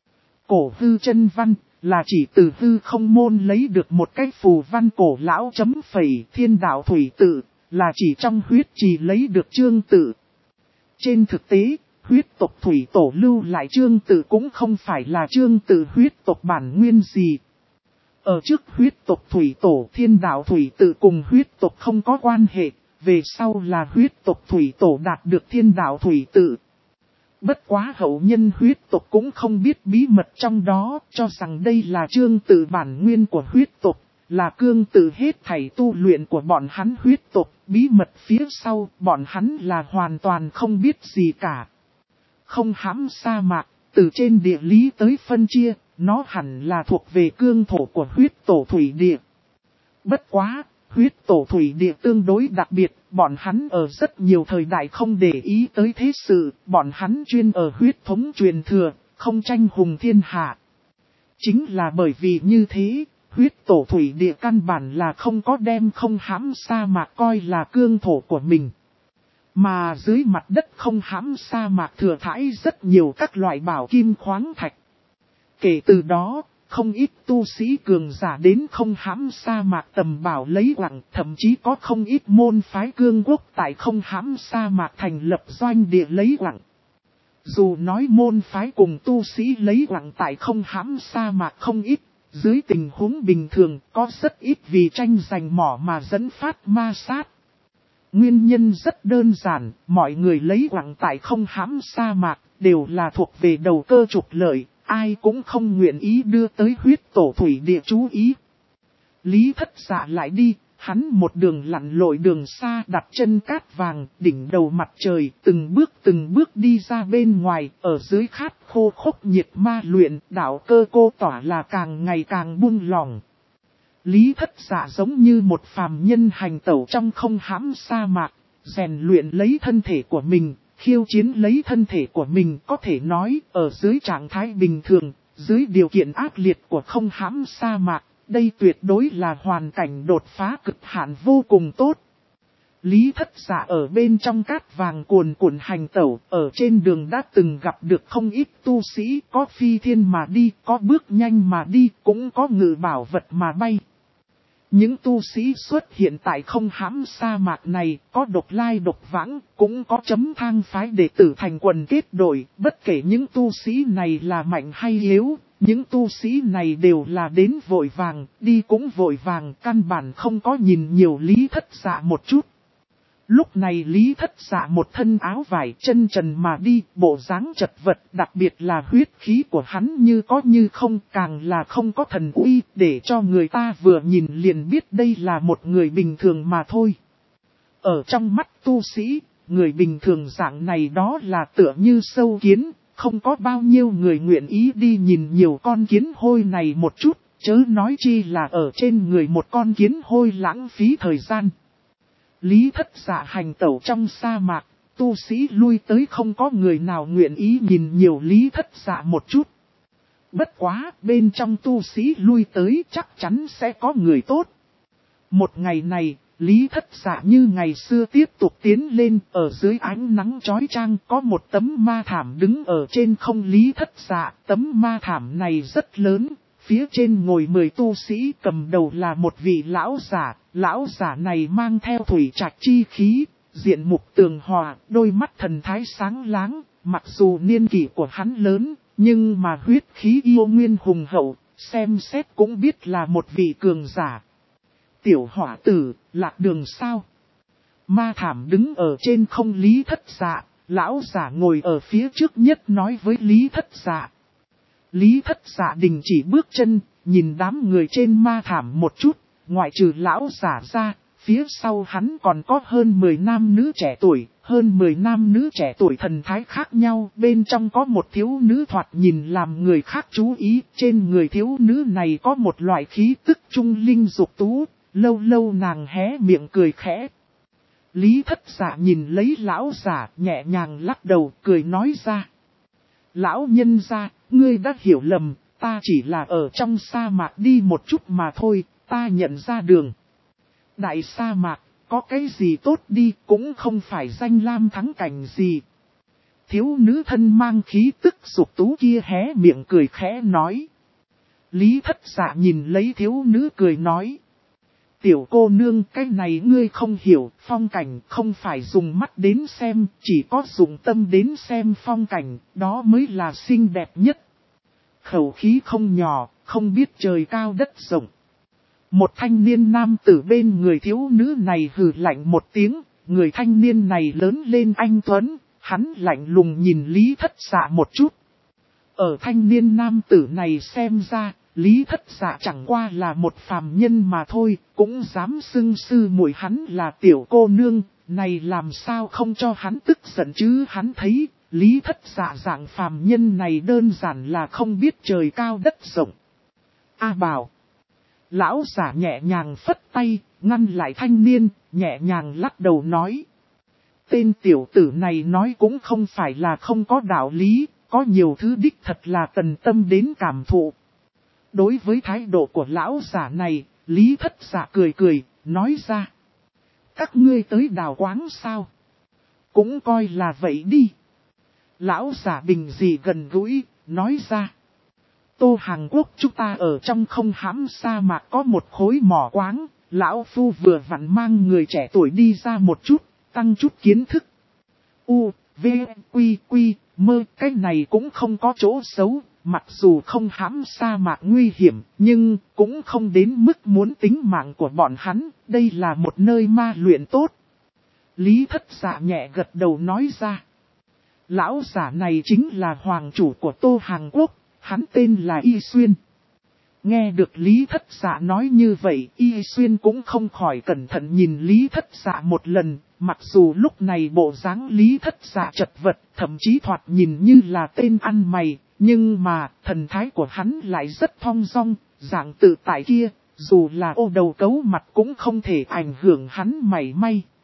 [SPEAKER 1] Cổ hư chân văn là chỉ từ hư không môn lấy được một cái phù văn cổ lão chấm phẩy thiên đạo thủy tự, là chỉ trong huyết trì lấy được trương tự. Trên thực tế, huyết tộc thủy tổ lưu lại trương tự cũng không phải là trương tự huyết tộc bản nguyên gì. Ở trước huyết tộc thủy tổ thiên đạo thủy tự cùng huyết tộc không có quan hệ, về sau là huyết tộc thủy tổ đạt được thiên đạo thủy tự. Bất quá hậu nhân huyết tộc cũng không biết bí mật trong đó, cho rằng đây là trương tự bản nguyên của huyết tộc, là cương tự hết thảy tu luyện của bọn hắn huyết tộc, bí mật phía sau bọn hắn là hoàn toàn không biết gì cả. Không hãm sa mạc, từ trên địa lý tới phân chia, nó hẳn là thuộc về cương thổ của huyết tổ thủy địa. Bất quá, huyết tổ thủy địa tương đối đặc biệt, bọn hắn ở rất nhiều thời đại không để ý tới thế sự, bọn hắn chuyên ở huyết thống truyền thừa, không tranh hùng thiên hạ. Chính là bởi vì như thế, huyết tổ thủy địa căn bản là không có đem không hãm sa mạc coi là cương thổ của mình. Mà dưới mặt đất không hãm sa mạc thừa thãi rất nhiều các loại bảo kim khoáng thạch. Kể từ đó, không ít tu sĩ cường giả đến không hãm sa mạc tầm bảo lấy quặng, thậm chí có không ít môn phái cương quốc tại không hãm sa mạc thành lập doanh địa lấy quặng. Dù nói môn phái cùng tu sĩ lấy quặng tại không hãm sa mạc không ít, dưới tình huống bình thường có rất ít vì tranh giành mỏ mà dẫn phát ma sát. Nguyên nhân rất đơn giản, mọi người lấy quặng tại không hãm sa mạc đều là thuộc về đầu cơ trục lợi, ai cũng không nguyện ý đưa tới huyết tổ thủy địa chú ý. Lý Thất Dạ lại đi, hắn một đường lặn lội đường xa đặt chân cát vàng, đỉnh đầu mặt trời, từng bước đi ra bên ngoài, ở dưới khát khô khốc nhiệt ma luyện, đạo cơ cô tỏa là càng ngày càng buông lỏng. Lý Thất Dạ giống như một phàm nhân hành tẩu trong không hãm sa mạc, rèn luyện lấy thân thể của mình, khiêu chiến lấy thân thể của mình, có thể nói ở dưới trạng thái bình thường, dưới điều kiện ác liệt của không hãm sa mạc, đây tuyệt đối là hoàn cảnh đột phá cực hạn vô cùng tốt. Lý Thất Dạ ở bên trong cát vàng cuồn cuộn hành tẩu, ở trên đường đã từng gặp được không ít tu sĩ, có phi thiên mà đi, có bước nhanh mà đi, cũng có ngự bảo vật mà bay. Những tu sĩ xuất hiện tại không hãm sa mạc này, có độc lai độc vãng, cũng có chấm thang phái đệ tử thành quần kết đội, bất kể những tu sĩ này là mạnh hay yếu, những tu sĩ này đều là đến vội vàng, đi cũng vội vàng, căn bản không có nhìn nhiều Lý Thất Dạ một chút. Lúc này Lý Thất Dạ một thân áo vải chân trần mà đi, bộ dáng chật vật, đặc biệt là huyết khí của hắn như có như không, càng là không có thần uy, để cho người ta vừa nhìn liền biết đây là một người bình thường mà thôi. Ở trong mắt tu sĩ, người bình thường dạng này đó là tựa như sâu kiến, không có bao nhiêu người nguyện ý đi nhìn nhiều con kiến hôi này một chút, chớ nói chi là ở trên người một con kiến hôi lãng phí thời gian. Lý Thất Dạ hành tẩu trong sa mạc, tu sĩ lui tới không có người nào nguyện ý nhìn nhiều Lý Thất Dạ một chút. Bất quá, bên trong tu sĩ lui tới chắc chắn sẽ có người tốt. Một ngày này, Lý Thất Dạ như ngày xưa tiếp tục tiến lên, ở dưới ánh nắng chói chang có một tấm ma thảm đứng ở trên không Lý Thất Dạ. Tấm ma thảm này rất lớn, phía trên ngồi 10 tu sĩ, cầm đầu là một vị lão giả này mang theo thủy trạch chi khí, diện mục tường hòa, đôi mắt thần thái sáng láng, mặc dù niên kỷ của hắn lớn, nhưng mà huyết khí yêu nguyên hùng hậu, xem xét cũng biết là một vị cường giả. Tiểu hỏa tử, lạc đường sao? ma thảm đứng ở trên không Lý Thất Dạ, lão giả ngồi ở phía trước nhất nói với Lý Thất Dạ. Lý Thất Dạ đình chỉ bước chân, nhìn đám người trên ma thảm một chút, ngoại trừ lão giả ra, phía sau hắn còn có hơn 10 nam nữ trẻ tuổi, hơn 10 nam nữ trẻ tuổi thần thái khác nhau, bên trong có một thiếu nữ thoạt nhìn làm người khác chú ý, trên người thiếu nữ này có một loại khí tức trung linh dục tú, lâu lâu nàng hé miệng cười khẽ. Lý Thất Dạ nhìn lấy lão giả, nhẹ nhàng lắc đầu, cười nói ra. Lão nhân gia, ngươi đã hiểu lầm, ta chỉ là ở trong sa mạc đi một chút mà thôi, ta nhận ra đường. Đại sa mạc, có cái gì tốt đi, cũng không phải danh lam thắng cảnh gì. Thiếu nữ thân mang khí tức dục tú kia hé miệng cười khẽ nói. Lý Thất Dạ nhìn lấy thiếu nữ cười nói. Tiểu cô nương, cái này ngươi không hiểu, phong cảnh không phải dùng mắt đến xem, chỉ có dùng tâm đến xem phong cảnh, đó mới là xinh đẹp nhất. Khẩu khí không nhỏ, không biết trời cao đất rộng. Một thanh niên nam tử bên người thiếu nữ này hừ lạnh một tiếng, người thanh niên này lớn lên anh tuấn, hắn lạnh lùng nhìn Lý Thất Dạ một chút. Ở thanh niên nam tử này xem ra, Lý Thất Dạ chẳng qua là một phàm nhân mà thôi, cũng dám xưng sư muội hắn là tiểu cô nương, này làm sao không cho hắn tức giận chứ. Hắn thấy, Lý Thất Dạ dạng phàm nhân này đơn giản là không biết trời cao đất rộng. A Bảo. Lão giả nhẹ nhàng phất tay, ngăn lại thanh niên, nhẹ nhàng lắc đầu nói. Tên tiểu tử này nói cũng không phải là không có đạo lý, có nhiều thứ đích thật là tần tâm đến cảm thụ. Đối với thái độ của lão giả này, Lý Thất Dạ cười cười, nói ra. Các ngươi tới đào quáng sao? Cũng coi là vậy đi. Lão giả bình dị gần gũi, nói ra. Tô Hàn Quốc chúng ta ở trong không hãm sa mạc có một khối mỏ quáng, lão phu vừa vặn mang người trẻ tuổi đi ra một chút, tăng chút kiến thức. U, V, Quy, Quy, mơ, cái này cũng không có chỗ xấu, mặc dù không hãm sa mạc nguy hiểm, nhưng cũng không đến mức muốn tính mạng của bọn hắn, đây là một nơi ma luyện tốt. Lý Thất Dạ nhẹ gật đầu nói ra. Lão giả này chính là hoàng chủ của Tô Hàn Quốc. Hắn tên là Y Xuyên. Nghe được Lý Thất Dạ nói như vậy, Y Xuyên cũng không khỏi cẩn thận nhìn Lý Thất Dạ một lần, mặc dù lúc này bộ dáng Lý Thất Dạ chật vật, thậm chí thoạt nhìn như là tên ăn mày, nhưng mà thần thái của hắn lại rất thong dong, dạng tự tại kia, dù là ô đầu cấu mặt cũng không thể ảnh hưởng hắn mảy may.